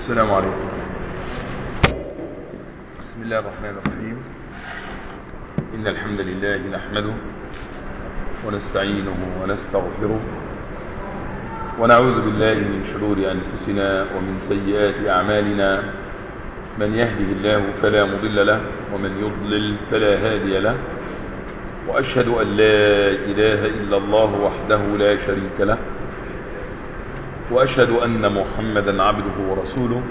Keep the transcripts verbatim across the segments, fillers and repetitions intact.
السلام عليكم. بسم الله الرحمن الرحيم. إن الحمد لله نحمده ونستعينه ونستغفره ونعوذ بالله من شرور أنفسنا ومن سيئات أعمالنا. من يهده الله فلا مضل له ومن يضلل فلا هادي له، وأشهد أن لا إله إلا الله وحده لا شريك له، وأشهد أن محمدا عبده ورسوله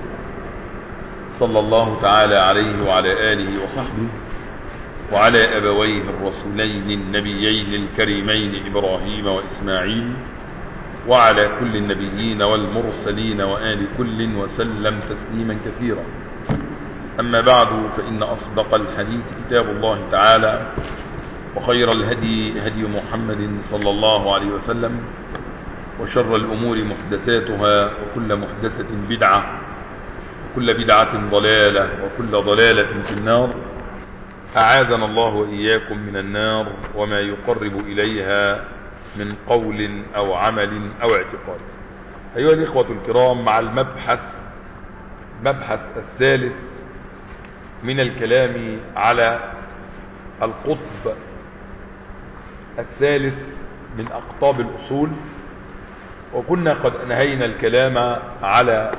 صلى الله تعالى عليه وعلى آله وصحبه وعلى أبويه الرسولين النبيين الكريمين إبراهيم وإسماعيل وعلى كل النبيين والمرسلين وآل كل وسلم تسليما كثيرا. أما بعد، فإن أصدق الحديث كتاب الله تعالى، وخير الهدي هدي محمد صلى الله عليه وسلم، وشر الأمور محدثاتها، وكل محدثة بدعة، وكل بدعة ضلالة، وكل ضلالة في النار. أعاذنا الله وإياكم من النار وما يقرب إليها من قول أو عمل أو اعتقاد. أيها الإخوة الكرام، مع المبحث مبحث الثالث من الكلام على القطب الثالث من أقطاب الأصول، وكنا قد أنهينا الكلام على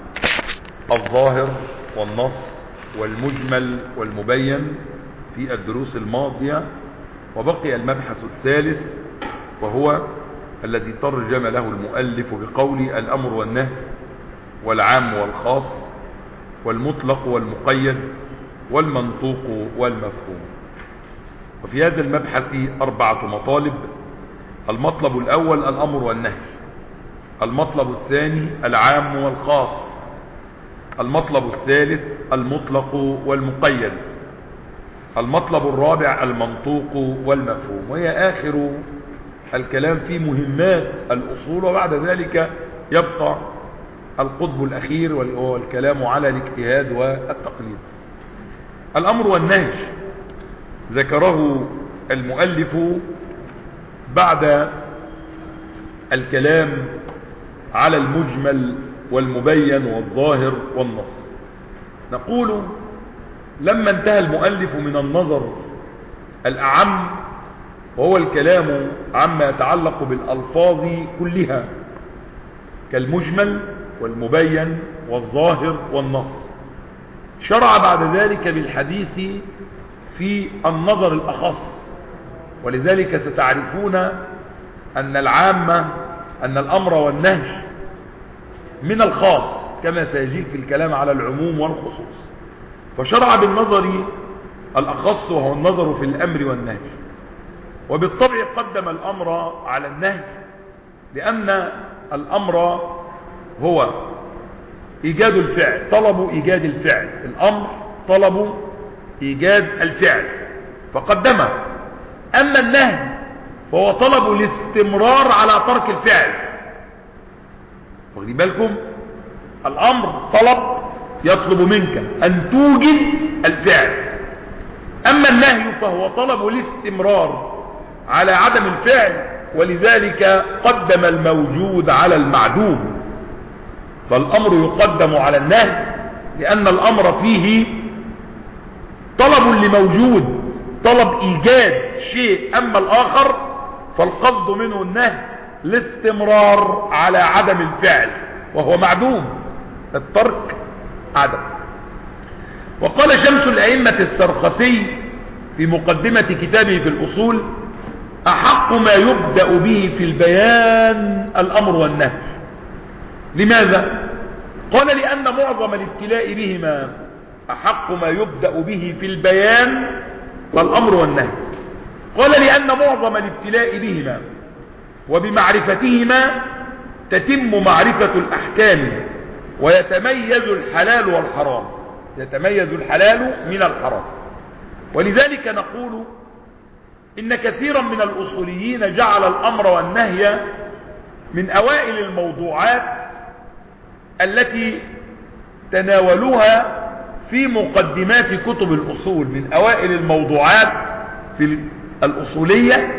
الظاهر والنص والمجمل والمبين في الدروس الماضية، وبقي المبحث الثالث وهو الذي ترجم له المؤلف بقول الأمر والنهي والعام والخاص والمطلق والمقيد والمنطوق والمفهوم. وفي هذا المبحث أربعة مطالب. المطلب الأول الأمر والنهي، المطلب الثاني العام والخاص، المطلب الثالث المطلق والمقيد، المطلب الرابع المنطوق والمفهوم. وهي آخر الكلام في مهمات الأصول، وبعد ذلك يبقى القطب الأخير وهو الكلام على الاجتهاد والتقليد. الأمر والنهي ذكره المؤلف بعد الكلام على المجمل والمبين والظاهر والنص. نقول لما انتهى المؤلف من النظر الأعم، وهو الكلام عما يتعلق بالألفاظ كلها كالمجمل والمبين والظاهر والنص، شرع بعد ذلك بالحديث في النظر الأخص. ولذلك ستعرفون أن العامة أن الأمر والنهي من الخاص كما سيجي في الكلام على العموم والخصوص، فشرع بالنظر الأخص وهو النظر في الأمر والنهي. وبالطبع قدم الأمر على النهي، لأن الأمر هو إيجاد الفعل، طلب إيجاد الفعل. الأمر طلب إيجاد الفعل فقدمه. أما النهي فهو طلب الاستمرار على ترك الفعل. واخدين بالكم؟ الأمر طلب يطلب منك أن توجد الفعل، أما النهي فهو طلب الاستمرار على عدم الفعل. ولذلك قدم الموجود على المعدوم. فالأمر يقدم على النهي لأن الأمر فيه طلب لموجود، طلب إيجاد شيء. أما الآخر فالقصد منه النهي الاستمرار على عدم الفعل وهو معدوم، الترك عدم. وقال شمس الأئمة السرخسي في مقدمة كتابه في الأصول: أحق ما يبدأ به في البيان الأمر والنهي. لماذا؟ قال: لأن معظم الابتلاء بهما أحق ما يبدأ به في البيان فالأمر والنهي. قال: لأن معظم الابتلاء بهما وبمعرفتهما تتم معرفة الأحكام، ويتميز الحلال والحرام، يتميز الحلال من الحرام. ولذلك نقول إن كثيرا من الأصوليين جعل الأمر والنهي من أوائل الموضوعات التي تناولوها في مقدمات كتب الأصول، من أوائل الموضوعات في الأصولية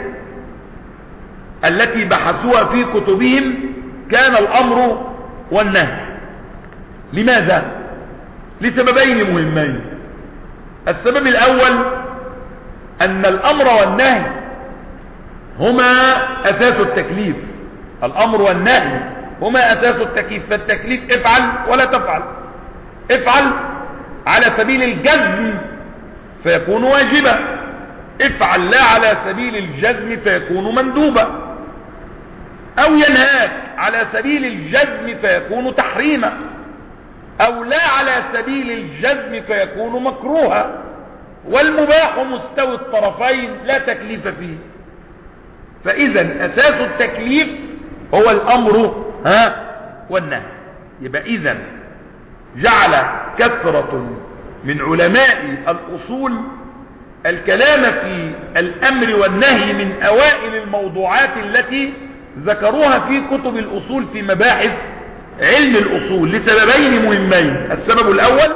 التي بحثوها في كتبهم كان الأمر والنهي. لماذا؟ لسببين مهمين. السبب الأول أن الأمر والنهي هما أساس التكليف. الأمر والنهي هما أساس التكليف. فالتكليف افعل ولا تفعل. افعل على سبيل الجزم فيكون واجبا، افعل لا على سبيل الجزم فيكون مندوبا، أو ينهاك على سبيل الجزم فيكون تحريما، أو لا على سبيل الجزم فيكون مكروها. والمباح مستوي الطرفين لا تكليف فيه. فإذا أساس التكليف هو الأمر ها والنهي. يبقى إذن جعل كثرة من علماء الأصول الكلام في الأمر والنهي من أوائل الموضوعات التي ذكروها في كتب الأصول في مباحث علم الأصول لسببين مهمين. السبب الأول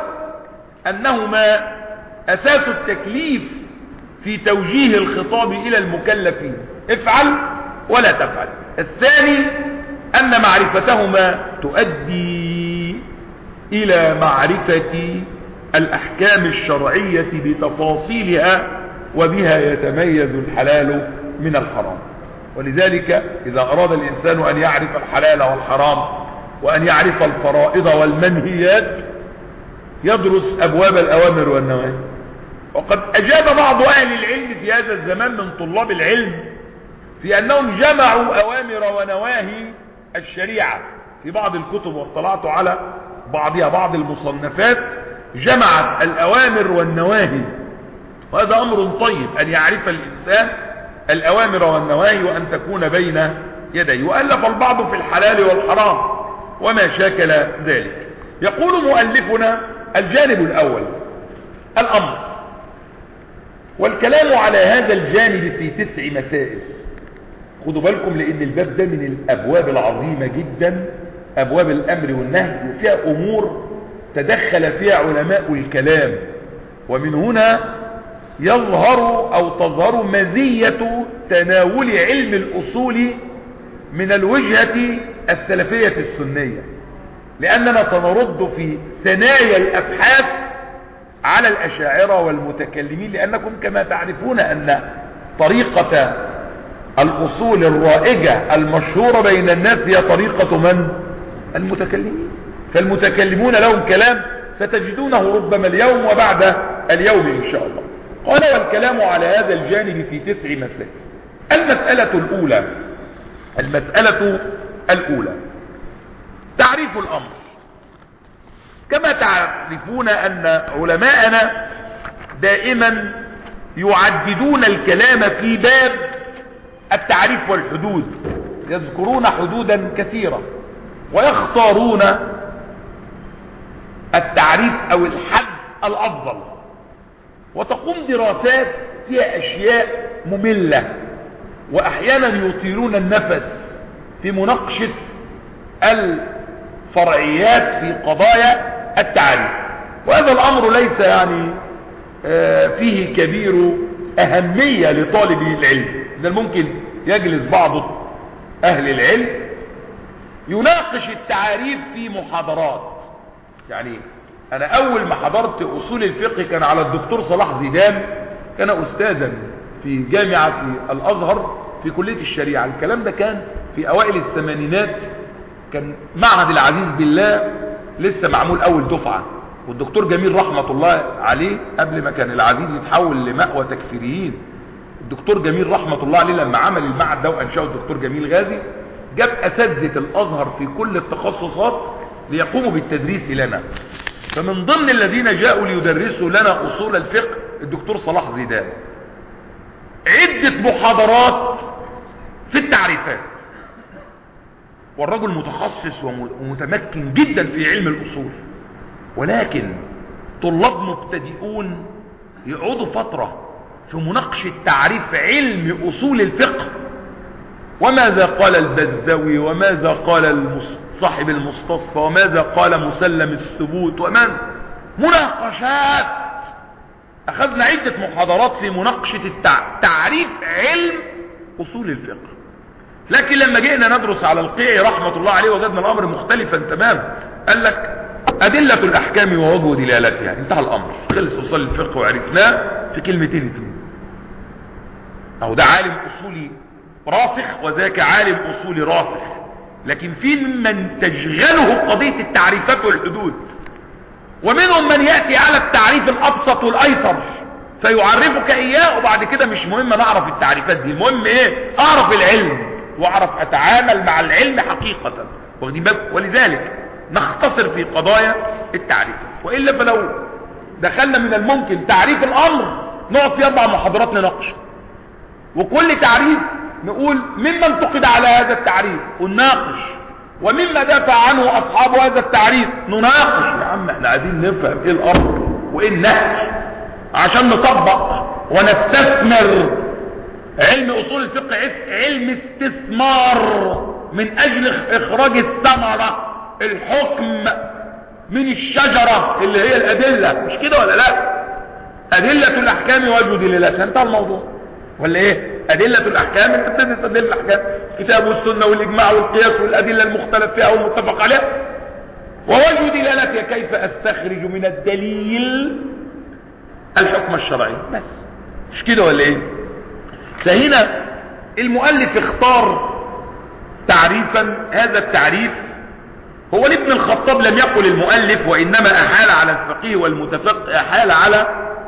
أنهما أساس التكليف في توجيه الخطاب إلى المكلفين، افعل ولا تفعل. الثاني أن معرفتهما تؤدي إلى معرفة الأحكام الشرعية بتفاصيلها، وبها يتميز الحلال من الحرام. ولذلك إذا أراد الإنسان أن يعرف الحلال والحرام وأن يعرف الفرائض والمنهيات يدرس أبواب الأوامر والنواهي. وقد أجاب بعض أهل العلم في هذا الزمان من طلاب العلم في أنهم جمعوا أوامر ونواهي الشريعة في بعض الكتب، واطلعت على بعضها بعض المصنفات جمعت الأوامر والنواهي. وهذا أمر طيب أن يعرف الإنسان الأوامر والنواهي وأن تكون بين يديه. وألف البعض في الحلال والحرام وما شاكل ذلك. يقول مؤلفنا الجانب الأول الأمر، والكلام على هذا الجانب في تسع مسائل. خدوا بالكم لأن الباب ده من الأبواب العظيمة جدا، أبواب الأمر والنهي، وفيها أمور تدخل فيها علماء الكلام. ومن هنا يظهر أو تظهر مزية تناول علم الأصول من الوجهة السلفية السنية، لأننا سنرد في ثنايا الأبحاث على الأشاعرة والمتكلمين، لأنكم كما تعرفون أن طريقة الأصول الرائجة المشهورة بين الناس هي طريقة من؟ المتكلمين. فالمتكلمون لهم كلام ستجدونه ربما اليوم وبعد اليوم إن شاء الله. قال والكلام على هذا الجانب في تسع مسائل. المسألة الأولى المسألة الأولى تعريف الأمر. كما تعرفون أن علماءنا دائما يعددون الكلام في باب التعريف والحدود، يذكرون حدودا كثيرة ويختارون التعريف أو الحد الأفضل، وتقوم دراسات فيها أشياء مملة، وأحيانا يطيلون النفس في مناقشة الفرعيات في قضايا التعريف. وهذا الأمر ليس يعني فيه كبير أهمية لطالب العلم. إذا ممكن يجلس بعض أهل العلم يناقش التعريف في محاضرات. يعني أنا أول ما حضرت أصول الفقه كان على الدكتور صلاح زيدان، كان أستاذا في جامعة الأزهر في كلية الشريعة. الكلام ده كان في أوائل الثمانينات، كان معهد العزيز بالله لسه معمول أول دفعة، والدكتور جميل رحمة الله عليه قبل ما كان العزيز يتحول لمأوى تكفيريين، الدكتور جميل رحمة الله عليه لما عمل المعهد ده وأنشأه الدكتور جميل غازي جاب أساتذة الأزهر في كل التخصصات ليقوموا بالتدريس لنا. فمن ضمن الذين جاءوا ليدرسوا لنا أصول الفقه الدكتور صلاح زيدان. عدة محاضرات في التعريفات، والرجل متخصص ومتمكن جدا في علم الأصول، ولكن طلاب مبتدئون يقعدوا فترة في مناقشة تعريف علم أصول الفقه، وماذا قال البزوي، وماذا قال صاحب المستصفى، وماذا قال مسلم الثبوت، ومن مناقشات. أخذنا عدة محاضرات في مناقشة التع... تعريف علم أصول الفقه. لكن لما جئنا ندرس على القيعي رحمة الله عليه وجدنا الأمر مختلفا تماما. قال لك أدلة الأحكام ووجه دلالتها، انتهى الأمر، خلص أصول الفقه وعرفناه في كلمتين اتنين. أو ده عالم أصولي راسخ وذاك عالم أصولي راسخ، لكن في من تشغله قضية التعريفات والحدود، ومنهم من يأتي على التعريف الأبسط والأيسر فيعرفك إياه، وبعد كده مش مهم نعرف التعريفات دي، المهم إيه؟ أعرف العلم وأعرف أتعامل مع العلم حقيقة، واخدين بالك؟ ولذلك نختصر في قضايا التعريف، وإلا فلو دخلنا من الممكن تعريف الأمر نقعد في أربع محاضرات نناقش، وكل تعريف نقول ممن انتقد على هذا التعريف ونناقش، ومما دافع عنه أصحاب هذا التعريف نناقش. يا عم احنا عايزين نفهم ايه الأمر وايه النهي عشان نطبق ونستثمر. علم أصول الفقه علم استثمار من أجل إخراج الثمرة، الحكم من الشجرة اللي هي الأدلة، مش كده ولا لا؟ أدلة الأحكام وجه دلالتها، انتهى الموضوع ولا ايه؟ أدلة الأحكام انت بتدرس أدلة الأحكام، الكتاب والسنة والإجماع والقياس والأدلة المختلف فيها والمتفق عليها، ووجه دلالتها كيف أستخرج من الدليل الحكم الشرعي، بس مش كده ولا ايه؟ فهنا المؤلف اختار تعريفا، هذا التعريف هو لابن الخطاب لم يقل المؤلف، وإنما أحال على الفقيه والمتفقه، أحال على،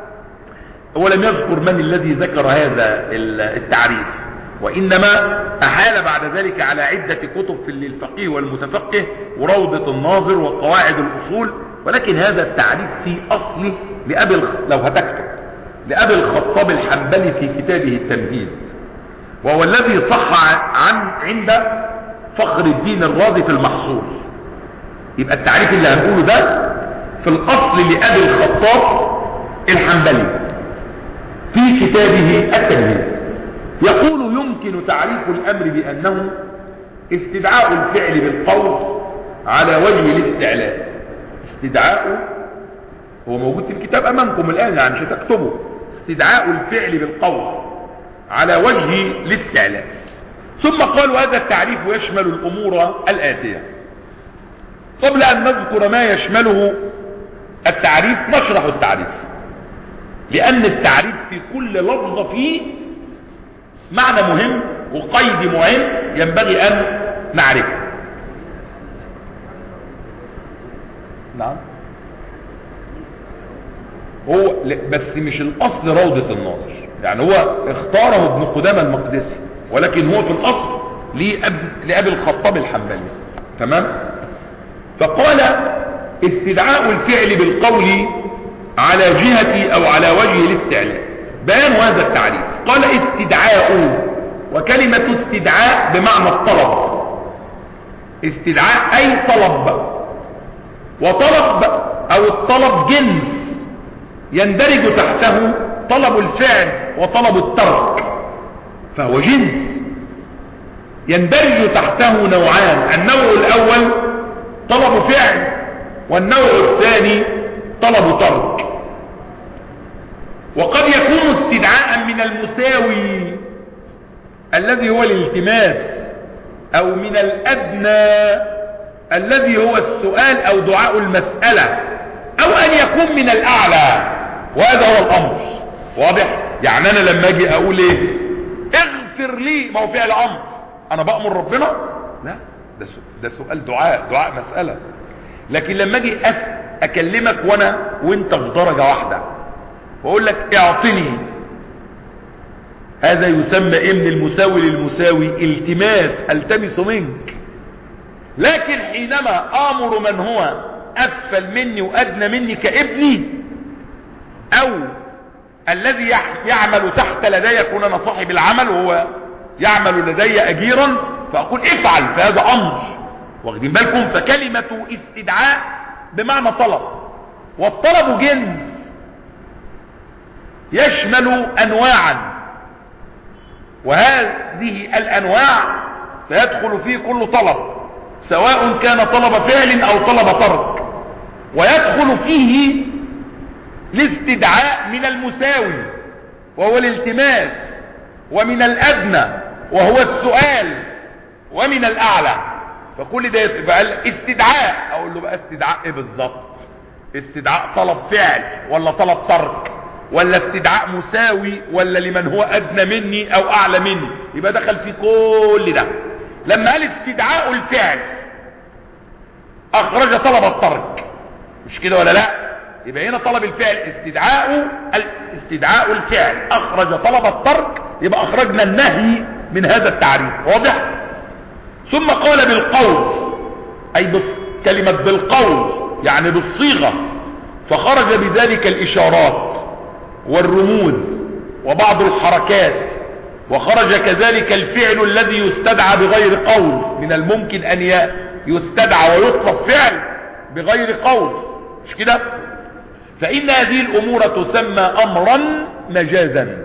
هو لم يذكر من الذي ذكر هذا التعريف، وإنما أحال بعد ذلك على عدة كتب في للفقيه والمتفقه وروضة الناظر وقواعد الأصول، ولكن هذا التعريف في أصله لأبي الخ... لو هتكتب لأبي الخطاب الحنبلي في كتابه التمهيد، وهو الذي صح عن عند فخر الدين الرازي في المحصول. يبقى التعريف اللي هنقوله ده في الأصل لأبي الخطاب الحنبلي في كتابه التمهيد، يقول يمكن تعريف الأمر بأنه استدعاء الفعل بالقول على وجه الاستعلاء. استدعاء هو موجود في الكتاب أمامكم الآن، يعني مش هتكتبه. استدعاء الفعل بالقول على وجه الاستعلاء. ثم قالوا هذا التعريف يشمل الأمور الآتية. قبل أن نذكر ما يشمله التعريف نشرح التعريف، لأن التعريف في كل لفظة فيه معنى مهم وقيد مهم ينبغي أن نعرفه. نعم، هو بس مش الأصل روضة الناظر، يعني هو اختاره ابن قدامة المقدسي، ولكن هو في الأصل لأب لأبي الخطاب الحنبلي، تمام. فقال استدعاء الفعل بالقول على جهة أو على وجه الاستعلاء. بيان هذا التعريف، قال استدعاء، وكلمة استدعاء بمعنى الطلب، استدعاء أي طلب، وطلب أو الطلب جنس يندرج تحته طلب الفعل وطلب الترك، فهو جنس يندرج تحته نوعان، النوع الأول طلب فعل، والنوع الثاني طلب ترك. وقد يكون استدعاء من المساوي الذي هو الالتماس، أو من الأدنى الذي هو السؤال أو دعاء المسألة، أو أن يكون من الأعلى، وهذا هو الأمر. واضح؟ يعني أنا لما أجي أقول إيه اغفر لي، ما هو فعل أمر، أنا بأمر ربنا؟ لا، ده ده سؤال دعاء، دعاء مسألة. لكن لما أجي أكلمك وأنا وأنت في درجة واحدة وأقول لك اعطني، هذا يسمى إيه من المساوي للمساوي؟ التماس، التمس منك. لكن حينما آمر من هو أسفل مني وأدنى مني كابني، أو الذي يعمل تحت لدي، يكون أنا صاحب العمل وهو يعمل لدي أجيرا، فأقول افعل، فهذا أمر. واخدين بالكم؟ فكلمة استدعاء بمعنى طلب، والطلب جنس يشمل أنواعا، وهذه الأنواع سيدخل فيه كل طلب، سواء كان طلب فعل أو طلب ترك، ويدخل فيه الاستدعاء من المساوي وهو الالتماس، ومن الأدنى وهو السؤال، ومن الأعلى فكل ده يبقى استدعاء. اقول له بقى استدعاء ايه بالظبط؟ استدعاء طلب فعل ولا طلب ترك ولا استدعاء مساوي ولا لمن هو ادنى مني او اعلى مني؟ يبقى دخل في كل ده. لما قال استدعاء الفعل اخرج طلب الترك، مش كده ولا لا؟ يبقى هنا طلب الفعل استدعاء استدعاء الفعل اخرج طلب الترك، يبقى اخرجنا النهي من هذا التعريف. واضح؟ ثم قال بالقول، اي كلمة بالقول يعني بالصيغة، فخرج بذلك الاشارات والرموز وبعض الحركات، وخرج كذلك الفعل الذي يستدعى بغير قول. من الممكن ان يستدعى ويطلب فعل بغير قول، مش كده؟ فإن هذه الأمور تسمى أمرا مجازا،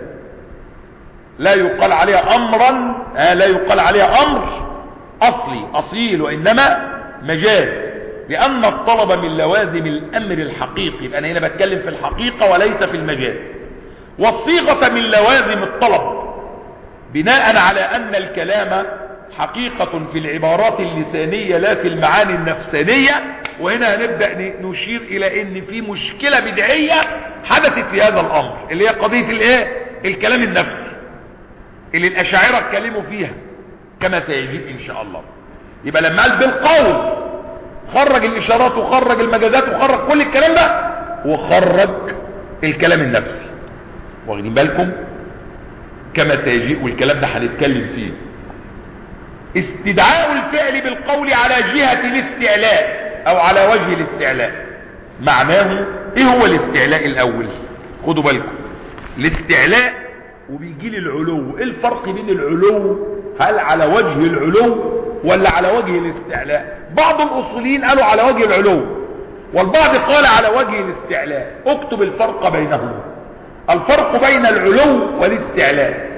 لا يقال عليها أمرا آه لا يقال عليها أمر أصلي أصيل، وإنما مجاز، لأن الطلب من لوازم الأمر الحقيقي. يبقى أنا هنا بتكلم في الحقيقة وليس في المجاز. والصيغة من لوازم الطلب، بناء على أن الكلام حقيقة في العبارات اللسانية لا في المعاني النفسانية. وهنا هنبدأ نشير إلى أن في مشكلة بدعية حدثت في هذا الأمر، اللي هي قضية الايه؟ الكلام النفسي اللي الأشاعرة اتكلموا فيها كما سيجيب إن شاء الله. يبقى لما قال بالقول خرج الإشارات وخرج المجازات وخرج كل الكلام ده، وخرج الكلام النفسي. واخدين بالكم؟ كما سيجيب، والكلام ده هنتكلم فيه. استدعاء الفعل بالقول على جهة الاستعلاء او على وجه الاستعلاء، معناه ايه هو الاستعلاء الاول؟ خدوا بالكم، الاستعلاء وبيجي لي العلو. ايه الفرق بين العلو؟ هل على وجه العلو ولا على وجه الاستعلاء؟ بعض الاصوليين قالوا على وجه العلو، والبعض قال على وجه الاستعلاء. اكتب الفرق بينهما. الفرق بين العلو والاستعلاء،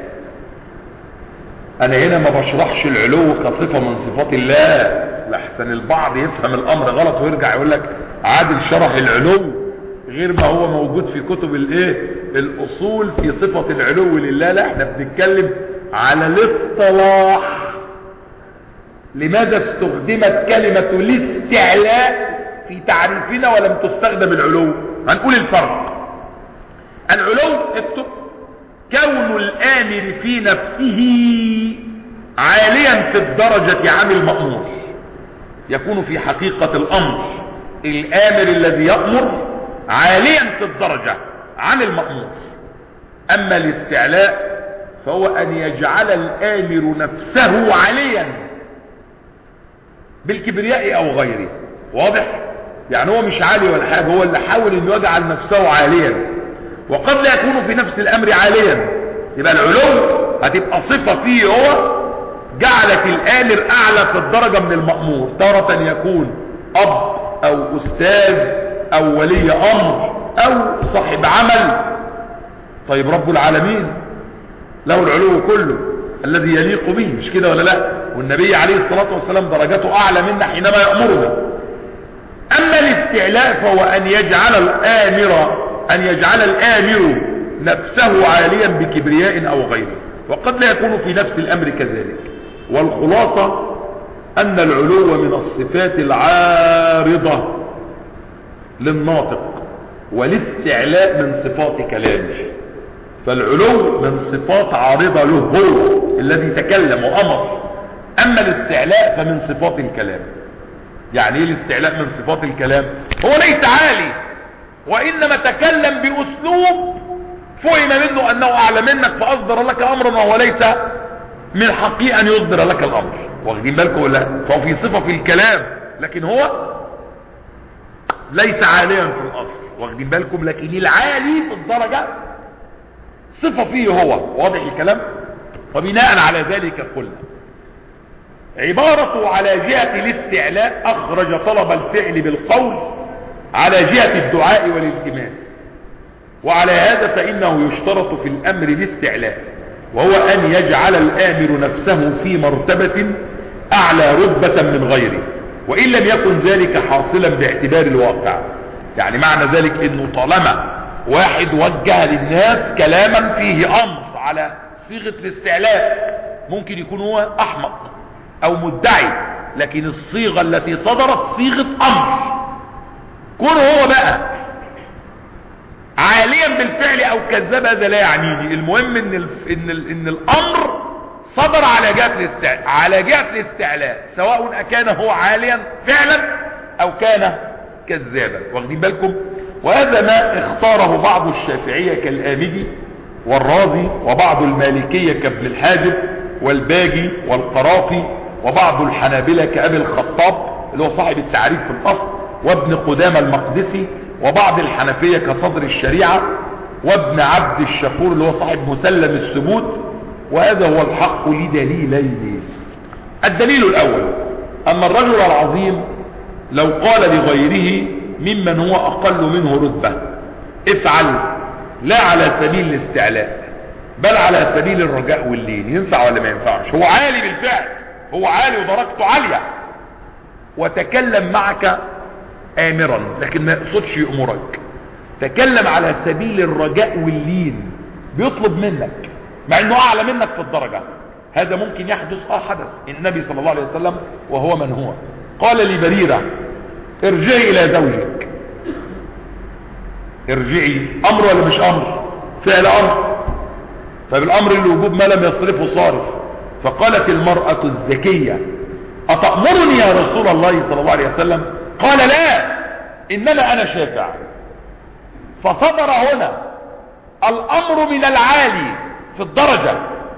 انا هنا ما بشرحش العلو كصفة من صفات الله، لحسن البعض يفهم الامر غلط ويرجع يقول لك عادل شرح العلو غير ما هو موجود في كتب الايه الاصول في صفة العلو لله. لا، احنا بنتكلم على الاصطلاح. لماذا استخدمت كلمة الاستعلاء في تعريفنا ولم تستخدم العلو؟ هنقول الفرق. العلو اكتب كون الآمر في نفسه عاليا في الدرجة عن المأمور، يكون في حقيقة الأمر الآمر الذي يأمر عاليا في الدرجة عن المأمور. أما الاستعلاء فهو أن يجعل الآمر نفسه عاليا بالكبرياء أو غيره. واضح؟ يعني هو مش عالي ولا حاجة، هو اللي حاول أن يجعل نفسه عاليا، وقد لا يكون في نفس الأمر عاليا. يبقى العلو هتبقى صفة فيه، هو جعلت الآمر أعلى في الدرجة من المأمور. تارة يكون أب أو أستاذ أو ولي أمر أو صاحب عمل. طيب رب العالمين له العلو كله الذي يليق به، مش كده ولا لا؟ والنبي عليه الصلاة والسلام درجته أعلى منا حينما يأمرنا. أما الاستعلاء فهو أن يجعل الآمر أن يجعل الآمر نفسه عاليا بكبرياء أو غيره، وقد لا يكون في نفس الأمر كذلك. والخلاصة أن العلو من الصفات العارضة للناطق، والاستعلاء من صفات كلامه. فالعلو من صفات عارضة له هو الذي تكلم وأمر، أما الاستعلاء فمن صفات الكلام. يعني ايه الاستعلاء من صفات الكلام؟ هو ليس عالي، وإنما تكلم بأسلوب فهم منه أنه أعلى منك فأصدر لك أمرا وهو ليس من حقه أن يصدر لك الأمر. واخدين بالكم ولا؟ فهو في صفة في الكلام، لكن هو ليس عاليا في الأصل. واخدين بالكم؟ لكن العالي في الدرجة صفة فيه هو. واضح الكلام؟ وبناء على ذلك قلنا عبارته على جهة الاستعلاء أخرج طلب الفعل بالقول على جهة الدعاء والالتماس. وعلى هذا فإنه يشترط في الأمر الاستعلاء، وهو أن يجعل الآمر نفسه في مرتبة أعلى رتبة من غيره، وإن لم يكن ذلك حاصلا باعتبار الواقع. يعني معنى ذلك أنه طالما واحد وجه للناس كلاما فيه أمر على صيغة الاستعلاء، ممكن يكون هو أحمق أو مدعي لكن الصيغة التي صدرت صيغة امر. كون هو بقى عاليا بالفعل او كذب هذا لا يعنيني، المهم ان ال... ان ال... ان الامر صدر على جهة الاستعلاء، على جهة الاستعلاء، سواء اكان هو عاليا فعلا او كان كذابا. واخدين بالكم؟ وهذا ما اختاره بعض الشافعية كالآمدي والرازي، وبعض المالكية كابن الحاجب والباجي والقرافي، وبعض الحنابلة كأبي الخطاب اللي هو صاحب التعريف في الأصل، وابن قدامة المقدسي، وبعض الحنفية كصدر الشريعة، وابن عبد الشكور اللي هو صاحب مسلم الثبوت. وهذا هو الحق لدليلين. الدليل الأول أن الرجل العظيم لو قال لغيره ممن هو أقل منه رتبة افعل، لا على سبيل الاستعلاء بل على سبيل الرجاء واللين، ينفع ولا ما ينفعش؟ هو عالي بالفعل، هو عالي ودرجته عالية، وتكلم معك آمرا لكن ما يقصدش يأمرك، تكلم على سبيل الرجاء واللين، بيطلب منك مع انه اعلى منك في الدرجة. هذا ممكن يحدث، اه حدث. النبي صلى الله عليه وسلم وهو من هو قال لبريرة ارجعي الى زوجك. ارجعي امر ولا مش امر؟ فعل امر. فبالامر الوجوب ما لم يصرفه صارف. فقالت المرأة الذكية اتأمرني يا رسول الله صلى الله عليه وسلم؟ قال لا، انما انا شافع. فصدر هنا الامر من العالي في الدرجة،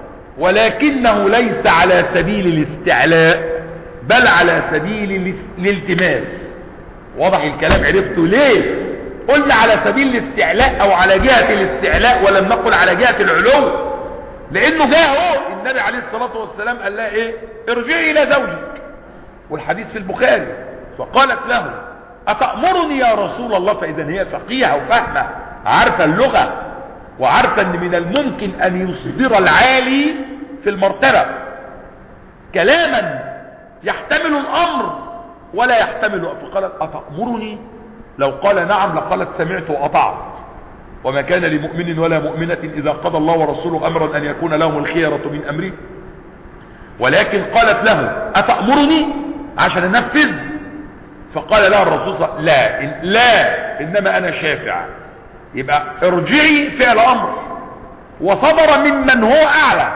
ولكنه ليس على سبيل الاستعلاء بل على سبيل الالتماس. واضح الكلام؟ عرفتوا ليه قلنا على سبيل الاستعلاء او على جهة الاستعلاء ولم نقل على جهة العلو؟ لانه جاء هو النبي عليه الصلاة والسلام قال لها ايه؟ ارجعي الى زوجك، والحديث في البخاري. فقالت له اتأمرني يا رسول الله؟ فاذا هي فقيهة وفاهمة، عارفة اللغة، وعارفة ان من الممكن ان يصدر العالي في المرتبة كلاما يحتمل الامر ولا يحتمل. فقالت اتأمرني؟ لو قال نعم لقالت سمعت وأطعت. وما كان لمؤمن ولا مؤمنة إذا قضى الله ورسوله أمرا أن يكون لهم الخيرة من أمره. ولكن قالت له أتأمرني عشان أنفذ؟ فقال لها الرسول صلى الله عليه وسلم لا إن لا إنما أنا شافع. يبقى ارجعي فعل أمر، وصدر ممن هو أعلى،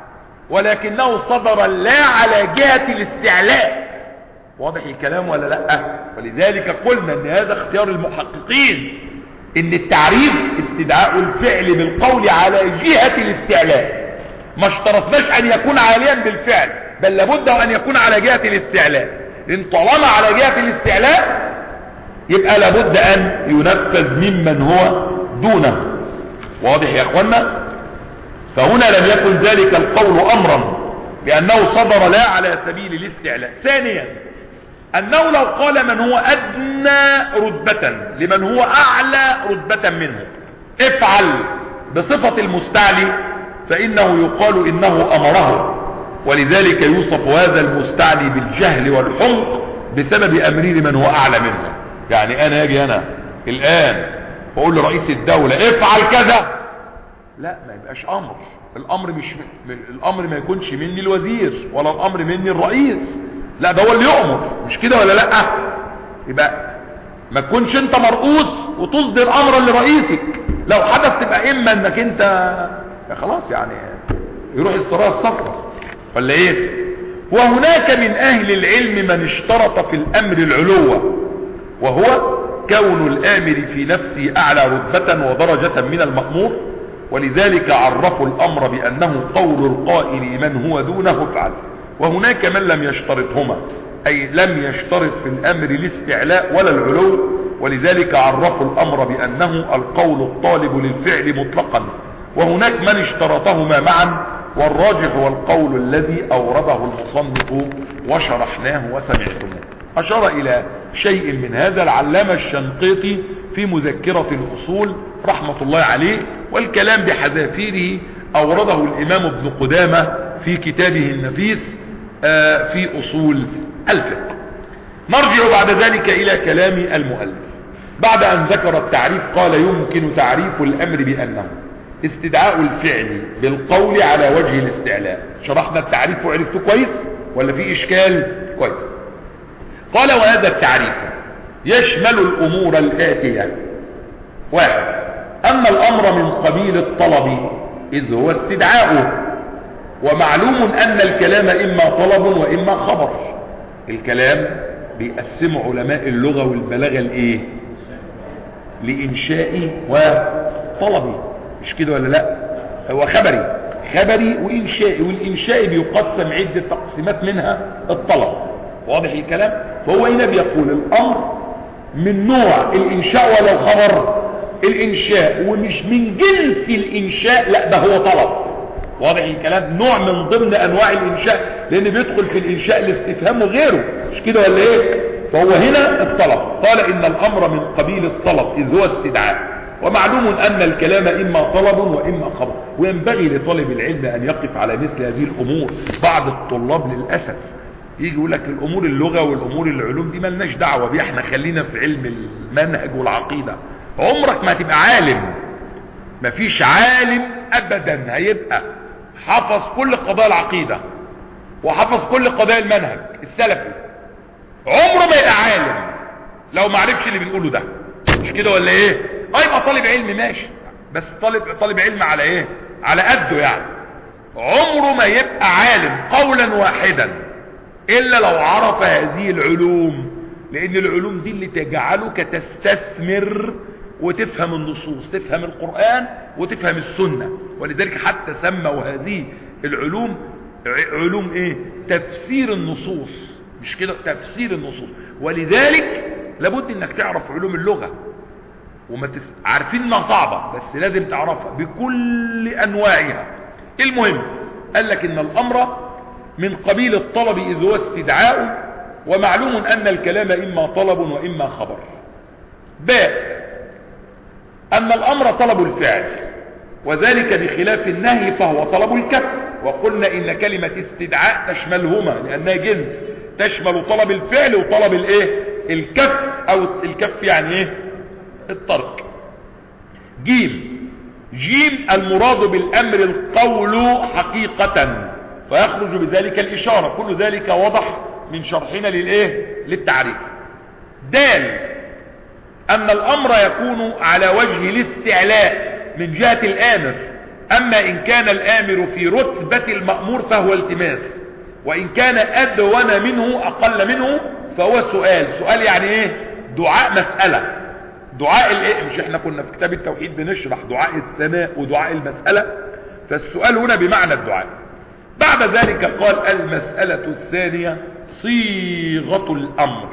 ولكنه صدر لا على جهة الاستعلاء. واضح الكلام ولا لا؟ ولذلك قلنا ان هذا اختيار المحققين، ان التعريف استدعاء الفعل بالقول على جهة الاستعلاء. ما اشترطناش ان يكون عاليا بالفعل، بل لابد ان يكون على جهة الاستعلاء، لان طالما على جهة الاستعلاء يبقى لابد ان ينفذ ممن هو دونه. واضح يا اخوانا؟ فهنا لم يكن ذلك القول امرا لانه صدر لا على سبيل الاستعلاء. ثانيا انه لو قال من هو ادنى رتبة لمن هو اعلى رتبة منه افعل بصفة المستعلي، فانه يقال انه امره، ولذلك يوصف هذا المستعلي بالجهل والحمق بسبب امرير من هو اعلى منه. يعني انا اجي انا الان واقول لرئيس الدولة افعل كذا، لا ما يبقاش امر. الامر مش الامر ما يكونش مني الوزير ولا الامر مني الرئيس، لا ده هو اللي يؤمر، مش كده ولا لا؟ يبقى ما تكونش انت مرؤوس وتصدر امرا لرئيسك. لو حدث تبقى اما انك انت يا خلاص يعني يروح السرايا الصفراء ولا ايه. وهناك من اهل العلم من اشترط في الامر العلو، وهو كون الامر في نفسه اعلى رتبة ودرجة من المأمور، ولذلك عرفوا الامر بانه قول القائل من هو دونه افعل. وهناك من لم يشترطهما، اي لم يشترط في الامر الاستعلاء ولا العلو، ولذلك عرفوا الامر بانه القول الطالب للفعل مطلقا. وهناك من اشترطهما معا، والراجح والقول الذي اورده المصنف وشرحناه وسمعتموه. اشار الى شيء من هذا العلامة الشنقيطي في مذكرة الاصول رحمة الله عليه، والكلام بحذافيره اورده الامام ابن قدامة في كتابه النفيس في اصول الفقه. نرجع بعد ذلك الى كلام المؤلف بعد ان ذكر التعريف. قال يمكن تعريف الامر بانه استدعاء الفعل بالقول على وجه الاستعلاء. شرحنا التعريف وعرفته كويس ولا في اشكال؟ كويس. قال وهذا التعريف يشمل الأمور الآتية: واحد، أن الأمر من قبيل الطلب إذ هو استدعاؤه، ومعلوم أن الكلام إما طلب وإما خبر. الكلام بيقسم علماء اللغة والبلاغة لإيه؟ لإنشائي وطلبي، مش كده ولا لا؟ هو خبري خبري وإنشائي، والإنشائي بيقسم عدة تقسيمات منها الطلب. واضح الكلام؟ فهو هنا بيقول الأمر من نوع الإنشاء ولا الخبر؟ الإنشاء، ومش من جنس الإنشاء، لا ده هو طلب. واضح الكلام؟ نوع من ضمن أنواع الإنشاء، لأن بيدخل في الإنشاء الاستفهام وغيره، مش كده ولا إيه؟ فهو هنا الطلب. قال إن الأمر من قبيل الطلب إذ هو استدعاء، ومعلوم أن الكلام إما طلب وإما خبر. وينبغي لطالب العلم أن يقف على مثل هذه الأمور. بعض الطلاب للأسف يجي يقول لك الأمور اللغة والأمور العلوم دي ملناش دعوة بيها، احنا خلينا في علم المنهج والعقيدة. عمرك ما هتبقى عالم، مفيش عالم أبدا هيبقى حفظ كل قضايا العقيدة وحفظ كل قضايا المنهج السلفي، عمره ما يبقى عالم لو ما عرفش اللي بنقوله ده، مش كده ولا ايه؟ اه يبقى طالب علم ماشي، بس طالب طالب علم على ايه؟ على قده يعني. عمره ما يبقى عالم قولا واحدا الا لو عرف هذه العلوم، لان العلوم دي اللي تجعلك تستثمر وتفهم النصوص، تفهم القرآن وتفهم السنة. ولذلك حتى سموا هذه العلوم علوم ايه؟ تفسير النصوص، مش كده؟ تفسير النصوص. ولذلك لابد انك تعرف علوم اللغة، وما تس... عارفين انها صعبة بس لازم تعرفها بكل انواعها. المهم قال لك ان الامر من قبيل الطلب اذ هو استدعاء، ومعلوم ان الكلام اما طلب واما خبر. باء ان الامر طلب الفعل، وذلك بخلاف النهي فهو طلب الكف. وقلنا ان كلمة استدعاء تشملهما لانها جنس، تشمل طلب الفعل وطلب الايه؟ الكف، او الكف يعني ايه؟ الترك. جيم جيم المراد بالامر القول حقيقة، فيخرج بذلك الاشارة. كل ذلك وضح من شرحنا للايه؟ للتعريف. دال ان الامر يكون على وجه الاستعلاء من جهة الامر، اما ان كان الامر في رتبة المأمور فهو التماس، وان كان ادون منه اقل منه فهو سؤال. سؤال يعني ايه؟ دعاء مسألة. دعاء الايه؟ مش احنا كنا في كتاب التوحيد بنشرح دعاء الثناء ودعاء المسألة؟ فالسؤال هنا بمعنى الدعاء. بعد ذلك قال المسألة الثانية صيغة الامر.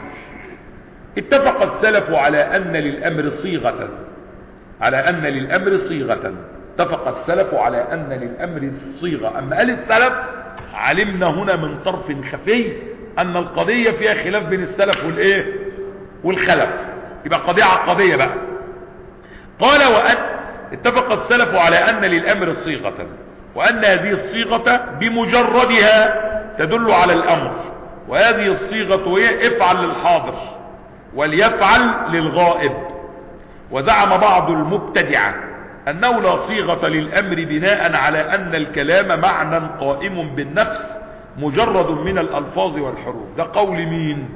اتفق السلف على ان للامر صيغة، على ان للامر صيغة اتفق السلف على ان للامر صيغة. اما قال السلف علمنا هنا من طرف خفي ان القضية فيها خلاف بين السلف والايه؟ والخلف، يبقى قضية عقدية بقى. قال وأن اتفق السلف على ان للامر صيغة، وان هذه الصيغة بمجردها تدل على الامر، وهذه الصيغة هي افعل للحاضر وليفعل للغائب. وزعم بعض المبتدعة انه لا صيغة للامر بناء على ان الكلام معنى قائم بالنفس مجرد من الالفاظ والحروف. ده قول مين؟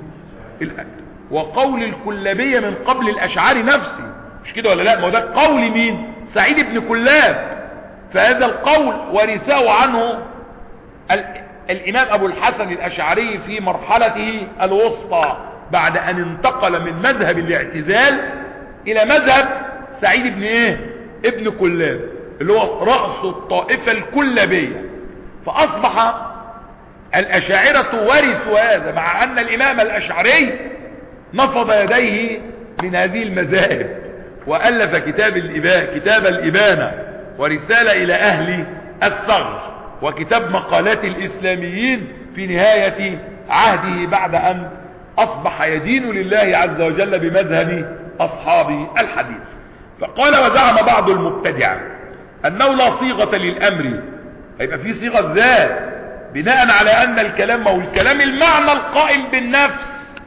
وقول الكلابية من قبل الاشعار نفسي، مش كده ولا لا؟ ما ده قول مين؟ سعيد بن كلاب. فهذا القول ورثه عنه الامام ابو الحسن الاشعري في مرحلته الوسطى، بعد ان انتقل من مذهب الاعتزال الى مذهب سعيد بن ايه؟ ابن كلاب، اللي هو رأس الطائفة الكلابية. فاصبح الاشاعرة ورثوا هذا، مع ان الامام الاشعري نفض يديه من هذه المذاهب والف كتاب الإبانة، كتاب الإبانة، ورسالة الى اهل الثغر، وكتاب مقالات الاسلاميين في نهاية عهده بعد ان اصبح يدين لله عز وجل بمذهب اصحاب الحديث. فقال وزعم بعض المبتدعة انه لا صيغة للامر، هيبقى في صيغة ذات بناء على ان الكلام، او الكلام المعنى القائم بالنفس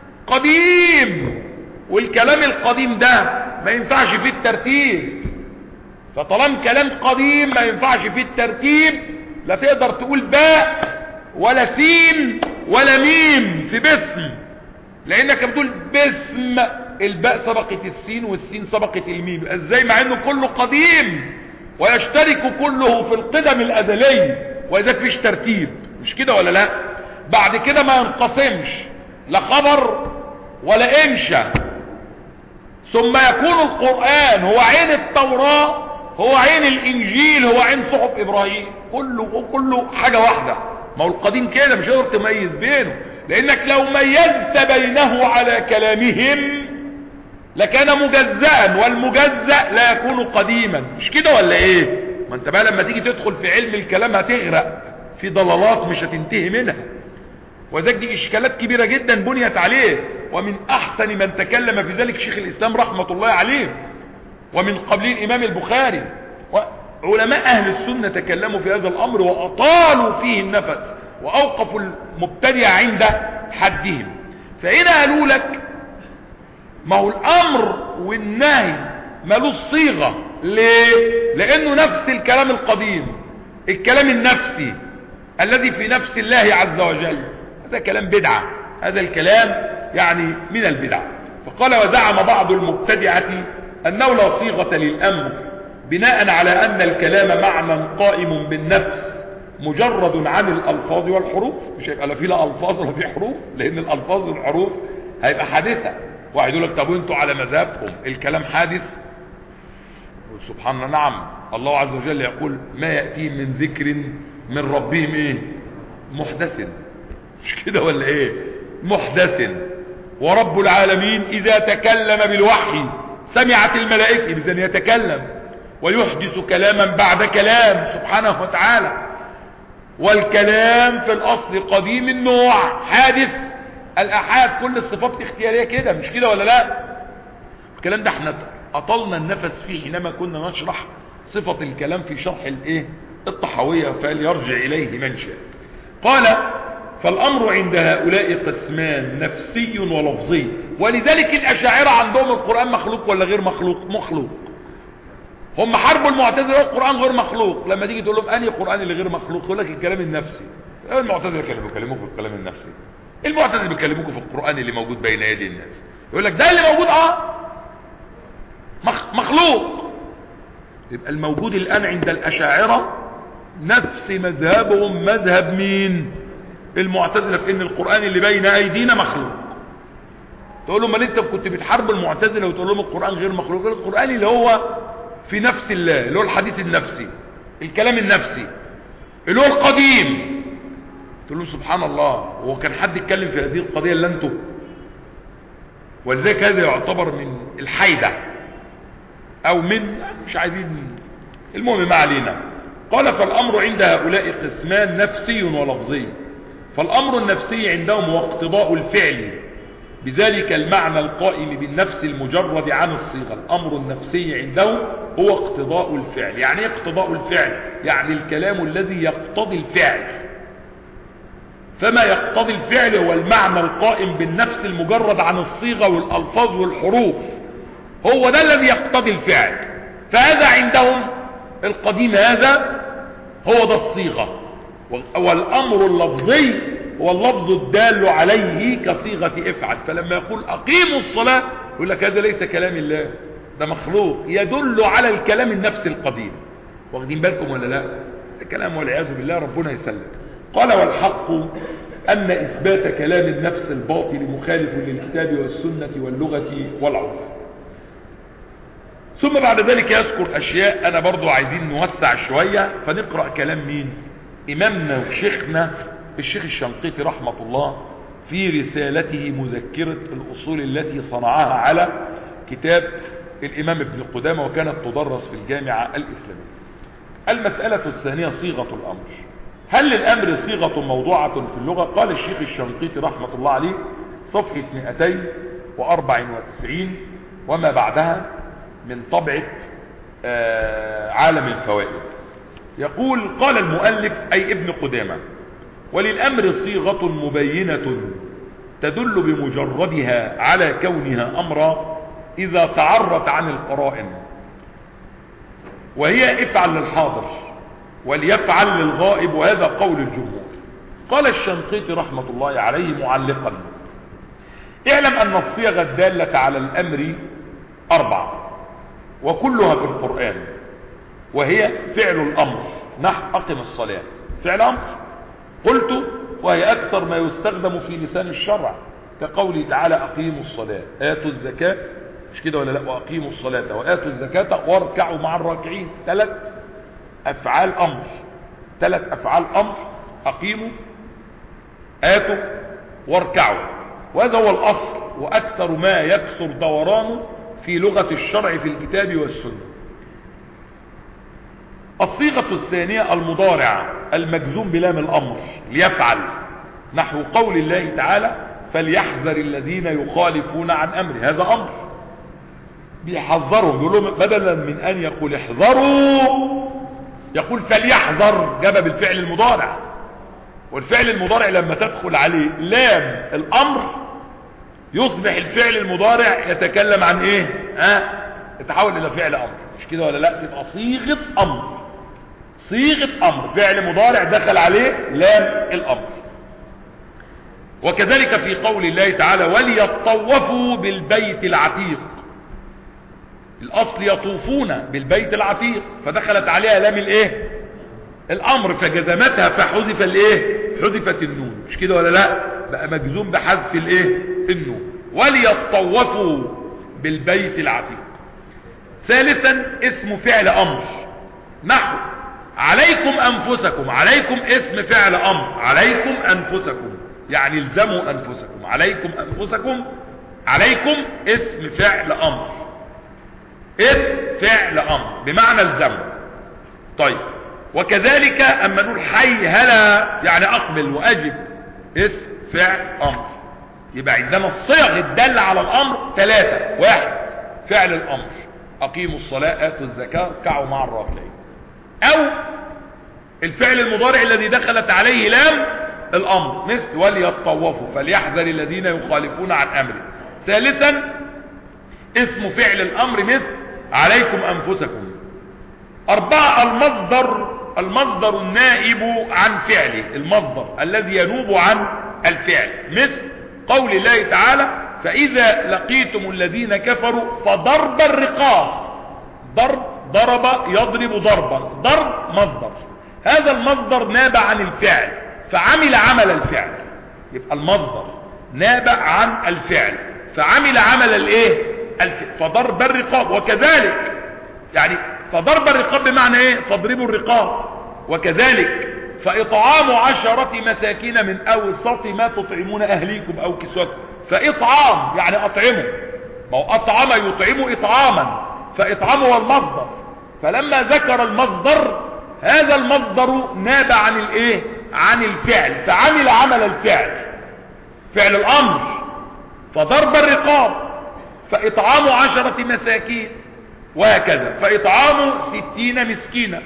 قديم، والكلام القديم ده ما ينفعش فيه الترتيب. فطالما كلام قديم ما ينفعش فيه الترتيب، لا تقدر تقول باء ولا سين ولا ميم في باسم، لانك بتقول باسم الباء سبقت السين والسين سبقت الميم، ازاي مع انه كله قديم ويشترك كله في القدم الازلي واذا فيش ترتيب، مش كده ولا لا؟ بعد كده ما ينقسمش لا خبر ولا انشاء، ثم يكون القرآن هو عين التوراة، هو عين الانجيل، هو عين صحف ابراهيم، كله كله حاجة واحدة. ما هو القديم كده مش هتقدر تميز بينه، لانك لو ميزت بينه على كلامهم لكان مجزأ، والمجزأ لا يكون قديما، مش كده ولا ايه؟ ما انت بقى لما تيجي تدخل في علم الكلام هتغرق في ضلالات مش هتنتهي منها، وذلك دي اشكالات كبيرة جدا بنيت عليه، ومن احسن من تكلم في ذلك شيخ الاسلام رحمة الله عليه، ومن قبله الامام البخاري، وعلماء اهل السنة تكلموا في هذا الامر واطالوا فيه النفس واوقفوا المبتدع عند حدهم. فهنا قالوا لك ما هو الامر والنهي مالوش صيغة، ليه؟ لانه نفس الكلام القديم، الكلام النفسي الذي في نفس الله عز وجل، هذا كلام بدعة، هذا الكلام يعني من البدع. فقال وزعم بعض المبتدعة انه لا صيغة للامر بناء على ان الكلام معنى قائم بالنفس مجرد عن الالفاظ والحروف، مش هيبقى لا في لا الفاظ ولا في حروف، لان الالفاظ والحروف هيبقى حادثة. واحد يقول لك طب وانتوا على مذهبكم الكلام حادث؟ سبحان الله، نعم، الله عز وجل يقول ما يأتي من ذكر من ربهم ايه؟ محدث، مش كده ولا ايه؟ محدث. ورب العالمين اذا تكلم بالوحي سمعت الملائكة، اذا يتكلم ويحدث كلاما بعد كلام سبحانه وتعالى، والكلام في الاصل قديم النوع حادث الآحاد، كل الصفات الاختيارية كده، مش كده ولا لا؟ الكلام ده احنا اطلنا النفس فيه حينما كنا نشرح صفة الكلام في شرح الايه الطحاوية، فليرجع اليه من شاء. قال فالامر عند هؤلاء قسمان نفسي ولفظي، ولذلك الاشاعرة عندهم القرآن مخلوق ولا غير مخلوق؟ مخلوق. هم حربوا المعتزلة القرآن غير مخلوق، لما تيجي تقول لهم انهي قرآن اللي غير مخلوق يقول لك الكلام النفسي. المعتزلة كانوا بيكلموك في الكلام النفسي، المعتزلة بيكلموك في القرآن اللي موجود بين يدي الناس، يقول لك ده اللي موجود اه مخلوق. يبقى الموجود الآن عند الأشاعرة نفس مذهبهم مذهب مين؟ المعتزلة، في ان القرآن اللي بين ايدينا مخلوق. تقول لهم ما انت كنت بتحارب المعتزلة وتقول لهم القرآن غير مخلوق، القرآن اللي هو في نفس الله، اللي هو الحديث النفسي، الكلام النفسي اللي هو القديم. تقول له سبحان الله، هو كان حد يتكلم في هذه القضية الا انتوا؟ ولذلك هذا يعتبر من الحيدة او من مش عايزين، المهم ما علينا. قال فالامر عند هؤلاء قسمان نفسي ولفظي. فالامر النفسي عندهم هو اقتضاء الفعل بذلك المعنى القائم بالنفس المجرد عن الصيغة. الامر النفسي عندهم هو اقتضاء الفعل. يعني ايه اقتضاء الفعل؟ يعني الكلام الذي يقتضي الفعل. فما يقتضي الفعل هو المعنى القائم بالنفس المجرد عن الصيغة والالفاظ والحروف، هو ده الذي يقتضي الفعل. فهذا عندهم القديم، هذا هو ده الصيغة. والامر اللفظي هو اللفظ الدال عليه كصيغة افعل. فلما يقول اقيموا الصلاة يقول لك هذا ليس كلام الله، ده مخلوق يدل على الكلام النفسي القديم. واخدين بالكم ولا لا؟ ده كلام والعياذ بالله، ربنا يسلم. قال والحق ان اثبات كلام النفس الباطل مخالف للكتاب والسنة واللغة والعرف. ثم بعد ذلك يذكر اشياء انا برضو عايزين نوسع شوية، فنقرأ كلام مين؟ امامنا وشيخنا الشيخ الشنقيطي رحمة الله في رسالته مذكرة الاصول التي صنعها على كتاب الامام ابن قدامة، وكانت تدرس في الجامعة الاسلامية. المسألة الثانية صيغة الامر. هل للامر صيغة موضوعة في اللغة؟ قال الشيخ الشنقيطي رحمة الله عليه صفحة مئتين واربعة وتسعين وما بعدها من طبعة عالم الفوائد، يقول قال المؤلف أي ابن قدامة وللأمر صيغة مبينة تدل بمجردها على كونها أمرا إذا تعرت عن القرائن، وهي افعل للحاضر وليفعل للغائب، وهذا قول الجمهور. قال الشنقيطي رحمة الله عليه معلقا اعلم أن الصيغ الدالة على الأمر أربعة وكلها في القرآن، وهي فعل الأمر نحو أقم الصلاة، فعل أمر قلت، وهي أكثر ما يستخدم في لسان الشرع، كقوله تعالى أقيموا الصلاة آتوا الزكاة، مش كده ولا لا؟ وأقيموا الصلاة وآتوا الزكاة واركعوا مع الراكعين. ثلاث أفعال أمر، ثلاث أفعال أمر، أقيموا آتوا واركعوا، وهذا هو الأصل وأكثر ما يكثر دورانه في لغة الشرع في الكتاب والسنة. الصيغة الثانية المضارع المجزوم بلام الأمر ليفعل، نحو قول الله تعالى فليحذر الذين يخالفون عن أمره، هذا أمر بيحذرهم، يقول لهم بدلا من أن يقول احذروا يقول فليحذر، جاب بالفعل المضارع، والفعل المضارع لما تدخل عليه لام الأمر يصبح الفعل المضارع يتكلم عن ايه؟ ها أه؟ يتحول الى فعل امر، مش كده ولا لا؟ تبقى صيغه امر، صيغه امر، فعل مضارع دخل عليه لام الامر. وكذلك في قول الله تعالى وليطوفوا بالبيت العتيق، الاصل يطوفون بالبيت العتيق، فدخلت عليها لام الايه؟ الامر، فجزمتها فحذف الايه؟ حذفت النون، مش كده ولا لا؟ بقى مجزوم بحذف الايه؟ النون. وليطوفوا بالبيت العتيق. ثالثا اسم فعل امر، نحو عليكم انفسكم، عليكم اسم فعل امر، عليكم انفسكم يعني الزموا انفسكم، عليكم انفسكم، عليكم اسم فعل امر، اسم فعل امر بمعنى الزموا. طيب وكذلك اما نقول حي هلا يعني اقبل واجب، اسم فعل امر. يبقى عندنا الصيغ الدالة على الامر ثلاثة، واحد فعل الامر اقيموا الصلاة اتوا الزكاة اركعوا مع الراكعين، او الفعل المضارع الذي دخلت عليه لام الامر مثل وليطوفوا فليحذر الذين يخالفون عن امره. ثالثا اسم فعل الامر مثل عليكم انفسكم. اربعة المصدر، المصدر النائب عن فعله، المصدر الذي ينوب عن الفعل مثل قول الله تعالى فإذا لقيتم الذين كفروا فضرب الرقاب، ضرب ضرب يضرب ضربا، ضرب مصدر، هذا المصدر ناب عن الفعل فعمل عمل الفعل، يبقى المصدر ناب عن الفعل فعمل عمل الايه؟ الفعل، فضرب الرقاب. وكذلك يعني فضرب الرقاب بمعنى ايه؟ فاضربوا الرقاب. وكذلك فإطعام عشرة مساكين من أوسط ما تطعمون أهليكم أو كسوتكم، فإطعام يعني أطعمه، ما هو أطعم يطعم إطعاما، فإطعام هو المصدر، فلما ذكر المصدر هذا المصدر ناب عن الإيه؟ عن الفعل فعمل عمل الفعل، فعل الأمر، فضرب الرقاب، فإطعام عشرة مساكين، وهكذا فإطعام ستين مسكينا.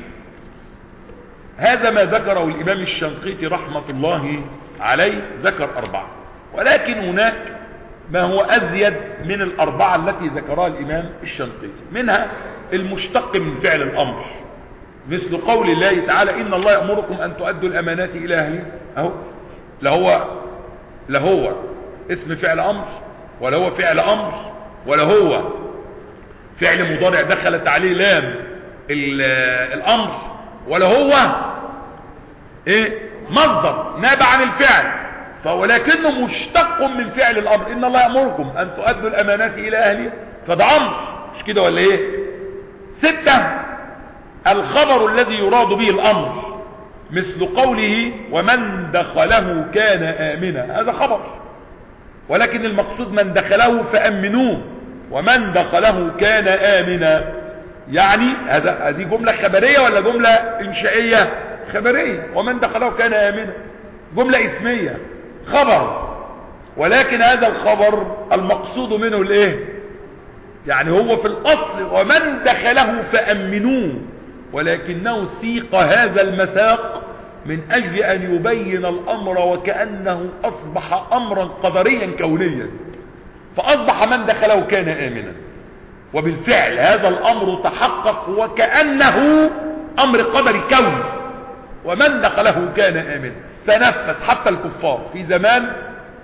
هذا ما ذكره الإمام الشنقيطي رحمة الله عليه، ذكر أربعة، ولكن هناك ما هو أزيد من الأربعة التي ذكرها الإمام الشنقيطي، منها المشتق من فعل الأمر مثل قول الله تعالى إن الله يأمركم أن تؤدوا الأمانات إلى أهلها، أهو لا هو لا هو اسم فعل أمر ولا هو فعل أمر ولا هو فعل مضارع دخلت عليه لام الأمر ولا هو ايه؟ مصدر ناب عن الفعل، فولكنه مشتق من فعل الامر، ان الله يأمركم ان تؤدوا الامانات الى اهلها، فده امر، مش كده ولا ايه؟ ستة الخبر الذي يراد به الامر مثل قوله ومن دخله كان امنا، هذا خبر، ولكن المقصود من دخله فامنوه، ومن دخله كان امنا، يعني هذا هذه جملة خبرية ولا جملة انشائية؟ خبرية. ومن دخله كان آمنا جملة اسمية خبر، ولكن هذا الخبر المقصود منه الايه؟ يعني هو في الاصل ومن دخله فأمنوه، ولكنه سيق هذا المساق من اجل ان يبين الامر وكأنه اصبح امرا قدريا كونيا، فاصبح من دخله كان آمنا، وبالفعل هذا الامر تحقق وكأنه امر قدري كوني، ومن دخله كان آمنا، فنفذ حتى الكفار في زمان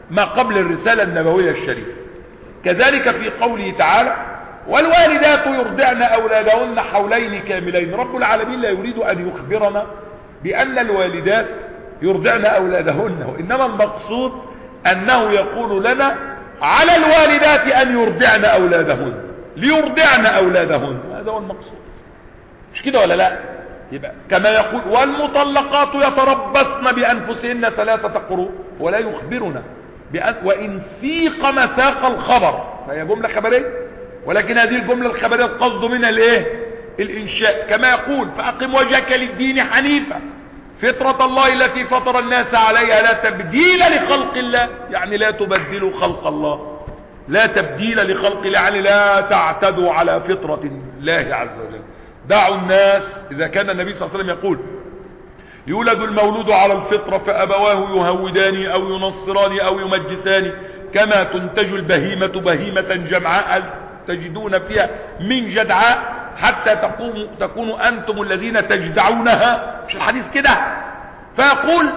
ما قبل الرسالة النبوية الشريفة. كذلك في قوله تعالى والوالدات يرضعن أولادهن حولين كاملين. رب العالمين لا يريد أن يخبرنا بأن الوالدات يرضعن أولادهن، وإنما المقصود أنه يقول لنا على الوالدات أن يرضعن أولادهن، ليرضعن أولادهن، هذا هو المقصود، مش كده ولا لا؟ يبقى كما يقول والمطلقات يتربصن بأنفسهن ثلاثة قروء، ولا يخبرنا بأن وإن سيق مساق الخبر فهي جملة خبرية، ولكن هذه الجملة الخبرية القصد منها الايه؟ الإنشاء. كما يقول فأقم وجهك للدين حنيفا فطرة الله التي فطر الناس عليها لا تبديل لخلق الله، يعني لا تبدلوا خلق الله، لا تبديل لخلق الله، يعني لا تعتدوا على فطرة الله عز وجل. دعوا الناس، إذا كان النبي صلى الله عليه وسلم يقول يولد المولود على الفطرة فأبواه يهودان أو ينصران أو يمجسان كما تنتج البهيمة بهيمة جمعاء تجدون فيها من جدعاء حتى تقوموا تكونوا أنتم الذين تجدعونها، مش الحديث كده؟ فيقول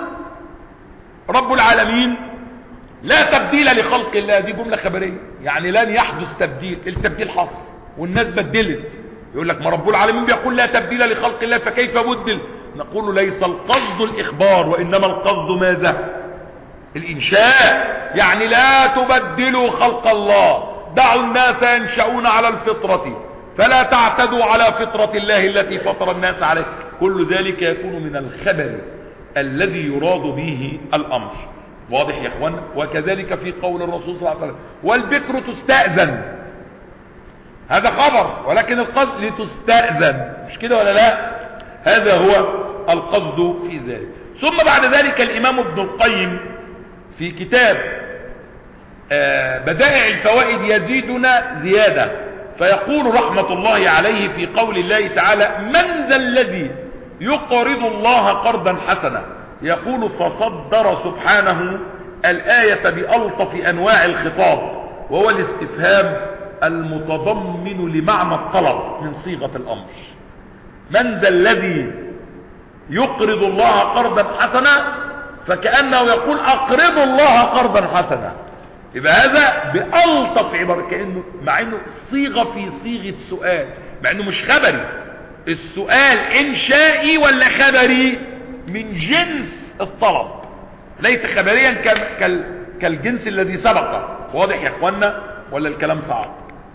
رب العالمين لا تبديل لخلق الله، دي جملة خبرية، يعني لن يحدث تبديل، التبديل حصل والناس بدلت. يقول لك ما رب العالمين بيقول لا تبديل لخلق الله فكيف بدل؟ نقول ليس القصد الإخبار، وإنما القصد ماذا؟ الإنشاء، يعني لا تبدلوا خلق الله، دعوا الناس ينشؤون على الفطرة فلا تعتدوا على فطرة الله التي فطر الناس عليه. كل ذلك يكون من الخبر الذي يراد به الأمر. واضح يا اخوان؟ وكذلك في قول الرسول صلى الله عليه وسلم والبكر تستأذن، هذا خبر ولكن القصد لتستأذن، مش كده ولا لا؟ هذا هو القصد في ذلك. ثم بعد ذلك الإمام ابن القيم في كتاب آه بدائع الفوائد يزيدنا زيادة، فيقول رحمة الله عليه في قول الله تعالى من ذا الذي يقرض الله قرضا حسنا، يقول فصدر سبحانه الآية بألطف أنواع الخطاب، وهو الاستفهام المتضمن لمعنى الطلب من صيغة الأمر. من ذا الذي يقرض الله قرضا حسنا، فكأنه يقول أقرض الله قرضا حسنا، يبقى هذا بألطف عبارة، كأنه مع انه صيغة في صيغة سؤال، مع انه مش خبري. السؤال انشائي ولا خبري؟ من جنس الطلب، ليس خبريا كال... كالجنس الذي سبق. واضح يا اخوانا ولا الكلام صعب؟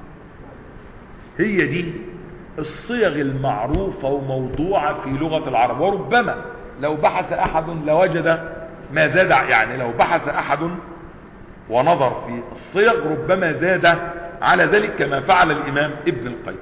هي دي الصيغ المعروفة وموضوعة في لغة العرب، وربما لو بحث احد لوجد ما زاد، يعني لو بحث احد ونظر في الصيغ ربما زاد على ذلك كما فعل الإمام ابن القيم.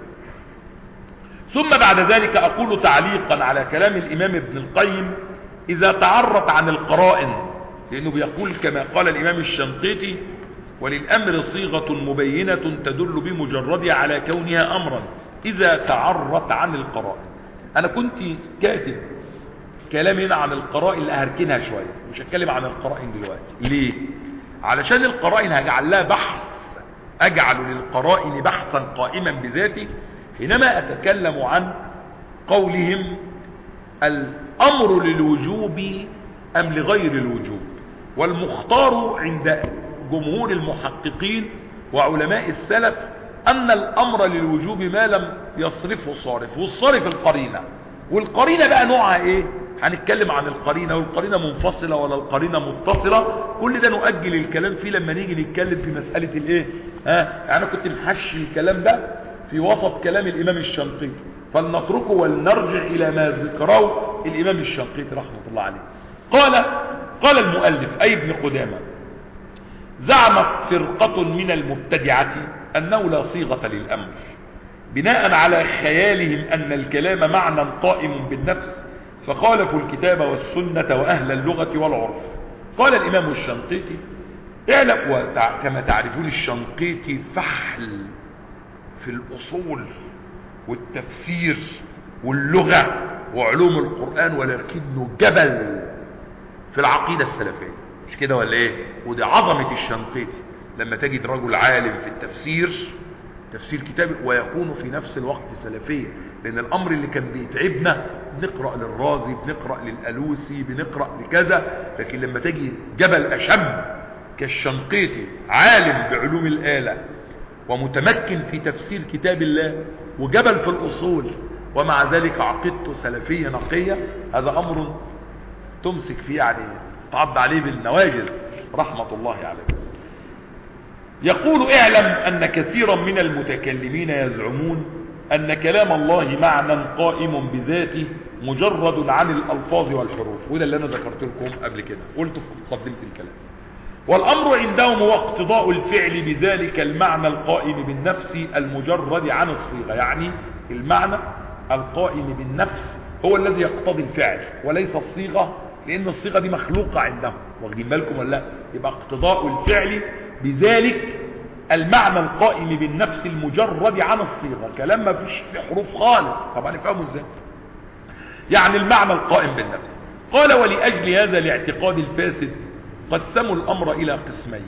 ثم بعد ذلك أقول تعليقا على كلام الإمام ابن القيم إذا تعرت عن القرائن، لأنه بيقول كما قال الإمام الشنقيطي وللأمر صيغة مبينة تدل بمجردها على كونها أمرا إذا تعرت عن القرائن. أنا كنت كاتب كلام هنا عن القرائن اللي هركنها شوية، مش هتكلم عن القرائن دلوقتي. ليه؟ علشان القرائن هجعل لها بحث، أجعل للقرائن بحثا قائما بذاته حينما أتكلم عن قولهم الأمر للوجوب أم لغير الوجوب. والمختار عند جمهور المحققين وعلماء السلف أن الأمر للوجوب ما لم يصرفه صارف، والصارف القرينة. والقرينة بقى نوعها إيه؟ هنتكلم عن القرينة، والقرينة منفصلة ولا القرينة متصلة، كل ده نؤجل الكلام فيه لما نيجي نتكلم في مسألة الايه. ها يعني انا كنت محشي الكلام ده في وسط كلام الامام الشنقيطي، فلنتركه ولنرجع الى ما ذكره الامام الشنقيطي رحمة الله عليه. قال قال المؤلف اي ابن قدامة زعمت فرقة من المبتدعة انه لا صيغة للامر بناء على خيالهم ان الكلام معنى قائم بالنفس، فخالفوا الكتاب والسنة وأهل اللغة والعرف. قال الإمام الشنقيطي اعلم، كما تعرفون الشنقيطي فحل في الأصول والتفسير واللغة وعلوم القرآن، ولكنه جبل في العقيدة السلفية، مش كده ولا ايه؟ ودي عظمة الشنقيطي لما تجد رجل عالم في التفسير تفسير كتابه ويكون في نفس الوقت سلفية. لأن الأمر اللي كان بيتعبنا بنقرأ للرازي، بنقرأ للألوسي، بنقرأ لكذا، لكن لما تجي جبل أشم كالشنقيطي عالم بعلوم الآلة ومتمكن في تفسير كتاب الله وجبل في الأصول، ومع ذلك عقيدته سلفية نقية، هذا أمر تمسك فيه يعني تعض عليه بالنواجذ رحمة الله عليه. يقول اعلم أن كثيرا من المتكلمين يزعمون أن كلام الله معنى قائم بذاته مجرد عن الألفاظ والحروف، وده اللي أنا ذكرت لكم قبل كده قلت في مقدمة الكلام. والأمر عندهم هو اقتضاء الفعل بذلك المعنى القائم بالنفس المجرد عن الصيغة، يعني المعنى القائم بالنفس هو الذي يقتضي الفعل وليس الصيغة، لأن الصيغة دي مخلوقة عندهم، واخدين بالكم ولا لا؟ يبقى اقتضاء الفعل بذلك المعنى القائم بالنفس المجرد عن الصيغة، كلام ما فيش في حروف خالص. طبعا نفهمه ازاي؟ يعني المعنى القائم بالنفس. قال ولأجل هذا الاعتقاد الفاسد قسموا الأمر إلى قسمين،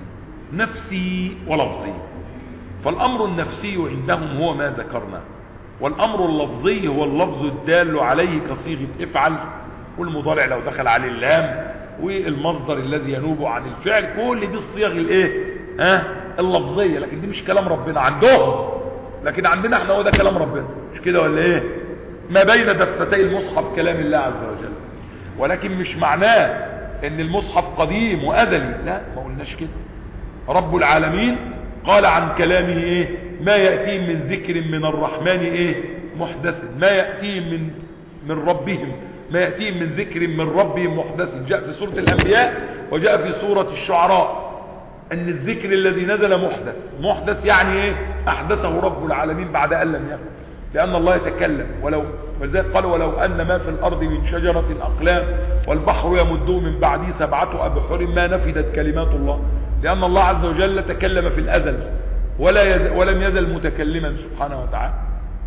نفسي ولفظي. فالأمر النفسي عندهم هو ما ذكرنا، والأمر اللفظي هو اللفظ الدال عليه كصيغة افعل، والمضارع لو دخل عليه اللام، والمصدر الذي ينوب عن الفعل، كل دي الصيغ الايه ها اللفظيه، لكن دي مش كلام ربنا عندهم، لكن عندنا احنا هو ده كلام ربنا، مش كده ولا ايه؟ ما بين دفتي المصحف كلام الله عز وجل، ولكن مش معناه ان المصحف قديم وازلي، لا ما قلناش كده. رب العالمين قال عن كلامه ايه؟ ما ياتيهم من ذكر من الرحمن ايه محدث، ما ياتيهم من من ربهم ما يأتيهم من ذكر من ربهم محدث، جاء في سورة الأنبياء وجاء في سورة الشعراء أن الذكر الذي نزل محدث. محدث يعني إيه؟ أحدثه رب العالمين بعد أن لم يكن، لأن الله يتكلم. ولو ولذلك قال ولو أن ما في الأرض من شجرة أقلام والبحر يمده من بعده سبعة أبحر ما نفدت كلمات الله، لأن الله عز وجل تكلم في الأزل ولا يزل ولم يزل متكلما سبحانه وتعالى،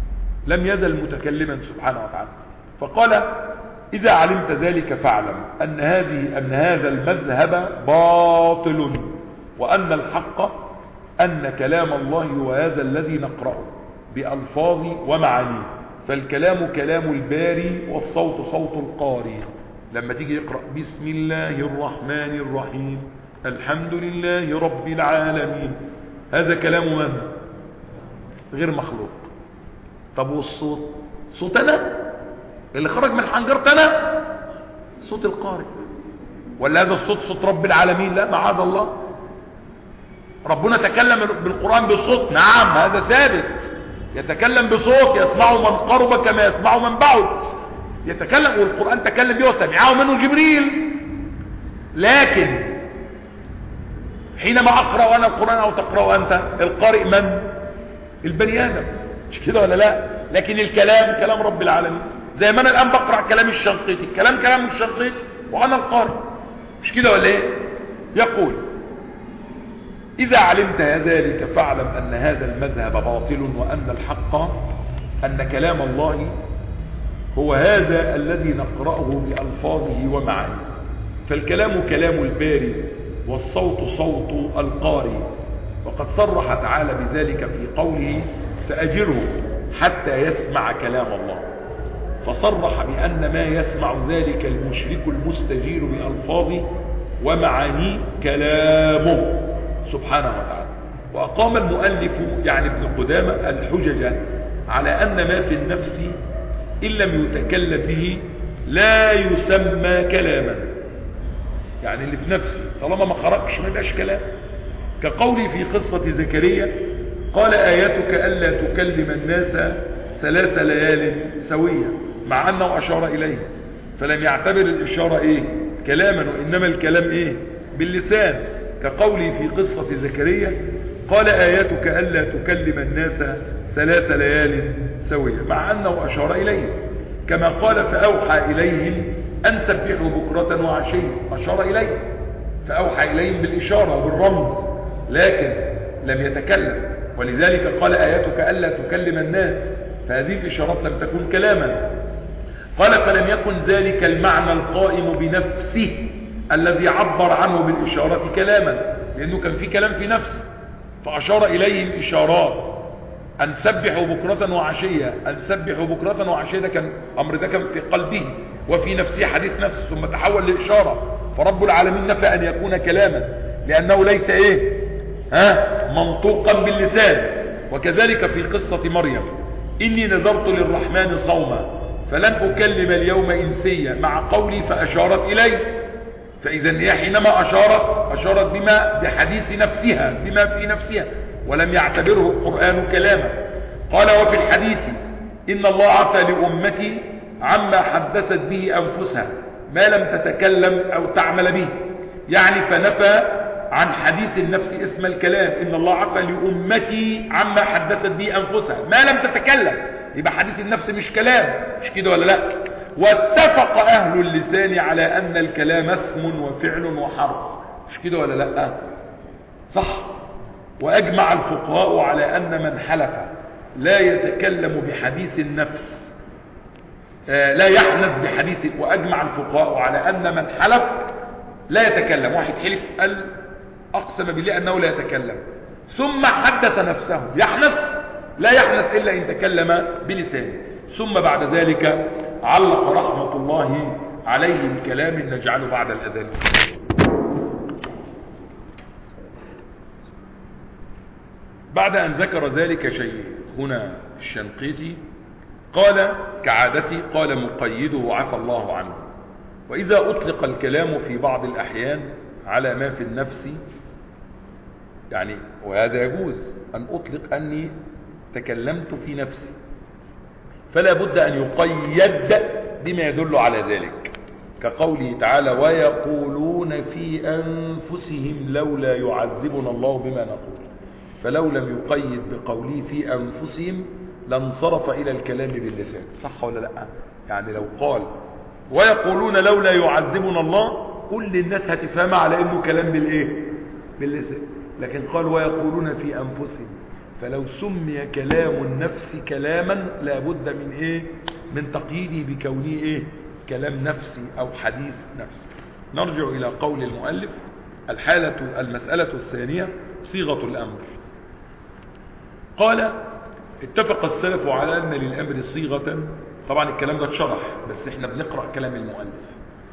لم يزل متكلما سبحانه وتعالى. فقال إذا علمت ذلك فاعلم أن هذه أن هذا المذهب باطل، وأن الحق أن كلام الله هو هذا الذي نقرأه بألفاظ ومعاني، فالكلام كلام الباري والصوت صوت القاري. لما تيجي يقرأ بسم الله الرحمن الرحيم الحمد لله رب العالمين، هذا كلام من؟ غير مخلوق. طب والصوت؟ صوتنا اللي خرج من حنجرتنا صوت القارئ، ولا هذا الصوت صوت رب العالمين؟ لا معاذ الله، ربنا تكلم بالقرآن بصوت، نعم هذا ثابت، يتكلم بصوت يسمعه من قرب كما يسمعه من بعد، يتكلم، والقرآن تكلم به وسمعه منه جبريل. لكن حينما أقرأ أنا القرآن أو تقرأ أنت، القارئ من؟ البني آدم، مش كده ولا لا؟ لكن الكلام كلام رب العالمين، زي ما أنا الآن بقرأ كلام الشنقيطي، كلام كلام الشنقيطي وأنا القارئ، مش كده ولا إيه؟ يقول إذا علمت ذلك فاعلم أن هذا المذهب باطل، وأن الحق أن كلام الله هو هذا الذي نقرأه بألفاظه ومعانيه، فالكلام كلام الباري والصوت صوت القارئ. وقد صرح تعالى بذلك في قوله فأجره حتى يسمع كلام الله، فصرح بأن ما يسمع ذلك المشرك المستجير بألفاظه ومعانيه كلامه سبحانه وتعالى. وأقام المؤلف يعني ابن قدامة الحجج على أن ما في النفس إن لم يتكلم به لا يسمى كلاما، يعني اللي في نفسي طالما ما خرجش ما يبقاش كلام. كقولي في قصة زكريا قال آياتك ألا تكلم الناس ثلاث ليال سوية، مع أنه أشار إليه فلم يعتبر الإشارة إيه كلاما، وإنما الكلام إيه باللسان. كقولي في قصة زكريا قال آياتك ألا تكلم الناس ثلاث ليال سوية، مع أنه أشار إليه. كما قال فأوحى إليهم أن سبحوا بكرة وعشية، أشار إليه فأوحى إليهم بالإشارة وبالرمز، لكن لم يتكلم. ولذلك قال آياتك ألا تكلم الناس، فهذه الإشارات لم تكن كلاما. قال فلم يكن ذلك المعنى القائم بنفسه الذي عبر عنه بالإشارة كلاما، لأنه كان في كلام في نفسه، فأشار إليهم إشارات أن سبحوا بكرة وعشية، أن سبحوا بكرة وعشية، ده كان أمر ده كان في قلبه وفي نفسه حديث نفس، ثم تحول لإشارة، فرب العالمين نفى أن يكون كلاما. لأنه ليس إيه ها منطوقا باللسان. وكذلك في قصة مريم، إني نذرت للرحمن صوما فلن أكلم اليوم إنسيا، مع قولي فأشارت إليه. فإذا هي حينما أشارت أشارت بما بحديث نفسها، بما في نفسها، ولم يعتبره القرآن كلاما. قال وفي الحديث إن الله عفى لأمتي عما حدثت به أنفسها ما لم تتكلم أو تعمل به، يعني فنفى عن حديث النفس اسم الكلام. إن الله عفى لأمتي عما حدثت به أنفسها ما لم تتكلم، يبقى حديث النفس مش كلام، مش كده ولا لا؟ واتفق أهل اللسان على أن الكلام اسم وفعل وحرف، مش كده ولا لا؟ صح. وأجمع الفقهاء على أن من حلف لا يتكلم بحديث النفس آه لا يحنث بحديث، وأجمع الفقهاء على أن من حلف لا يتكلم. واحد حلف قال أقسم بالله أنه لا يتكلم، ثم حدث نفسه يحنث، لا يحنث إلا إن تكلم بلسانه، ثم بعد ذلك علق رحمة الله عليه بكلام نجعله بعد الأذان. بعد أن ذكر ذلك شيخنا الشنقيطي قال كعادتي، قال مقيده عفى الله عنه: وإذا أطلق الكلام في بعض الأحيان على ما في النفس، يعني وهذا يجوز أن أطلق أني تكلمت في نفسي، فلا بد أن يقيد بما يدل على ذلك، كقوله تعالى: ويقولون في أنفسهم لولا يعذبنا الله بما نقول. فلو لم يقيد بقوله في أنفسهم لانصرف إلى الكلام باللسان، صح ولا لا؟ يعني لو قال ويقولون لولا يعذبنا الله، كل الناس هتفهم على انه كلام بالايه؟ باللسان. لكن قال ويقولون في انفسهم، فلو سمي كلام النفس كلاما لابد من ايه؟ من تقييده بكونه ايه؟ كلام نفسي او حديث نفسي. نرجع الى قول المؤلف: الحالة المسألة الثانية صيغة الامر. قال: اتفق السلف على ان للامر صيغة، طبعا الكلام ده اتشرح بس احنا بنقرأ كلام المؤلف،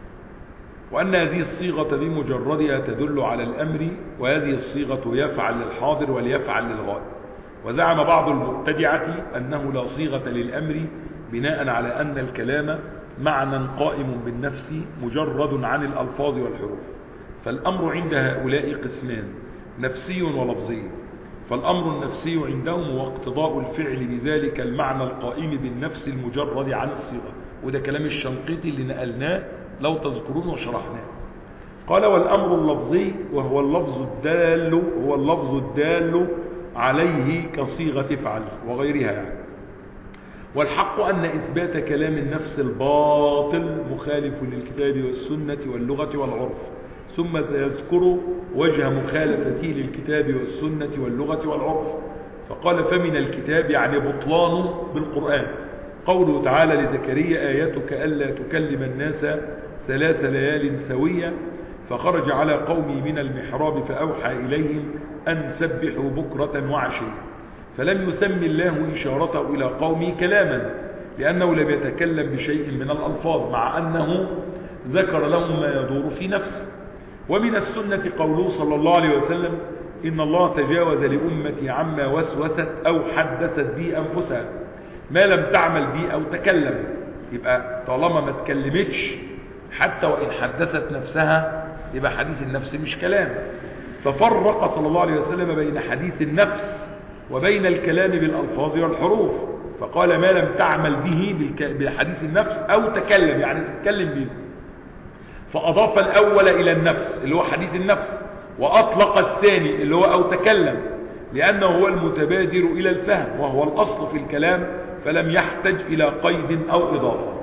وأن هذه الصيغة بمجردها تدل على الأمر، وهذه الصيغة يفعل للحاضر وليفعل للغائب. وزعم بعض المبتدعة أنه لا صيغة للأمر بناء على أن الكلام معنى قائم بالنفس مجرد عن الألفاظ والحروف. فالأمر عند هؤلاء قسمان: نفسي ولفظي. فالأمر النفسي عندهم هو اقتضاء الفعل بذلك المعنى القائم بالنفس المجرد عن الصيغة، وده كلام الشنقيطي اللي نقلناه لو تذكرون وشرحناه. قال: والأمر اللفظي وهو اللفظ الدال هو اللفظ الدال عليه كصيغة افعل وغيرها يعني. والحق أن إثبات كلام النفس الباطل مخالف للكتاب والسنة واللغة والعرف، ثم سيذكر وجه مخالفته للكتاب والسنة واللغة والعرف. فقال: فمن الكتاب يعني بطلان بالقرآن قوله تعالى لزكريا: آياتك ألا تكلم الناس ثلاث ليال سوية، فخرج على قومي من المحراب فأوحى إليهم أن سبحوا بكرة وعشيا. فلم يسمي الله إشارته إلى قومه كلاما، لأنه لم يتكلم بشيء من الألفاظ، مع أنه ذكر لهم ما يدور في نفسه. ومن السنة قوله صلى الله عليه وسلم: إن الله تجاوز لأمتي عما وسوست أو حدثت به أنفسها ما لم تعمل به أو تكلم. يبقى طالما ما تكلمتش حتى وإن حدثت نفسها يبقى حديث النفس مش كلام. ففرق صلى الله عليه وسلم بين حديث النفس وبين الكلام بالألفاظ والحروف، فقال: ما لم تعمل به بحديث النفس أو تكلم، يعني تتكلم به. فأضاف الأول إلى النفس اللي هو حديث النفس، وأطلق الثاني اللي هو أو تكلم، لأنه هو المتبادر إلى الفهم وهو الأصل في الكلام، فلم يحتج إلى قيد أو إضافة.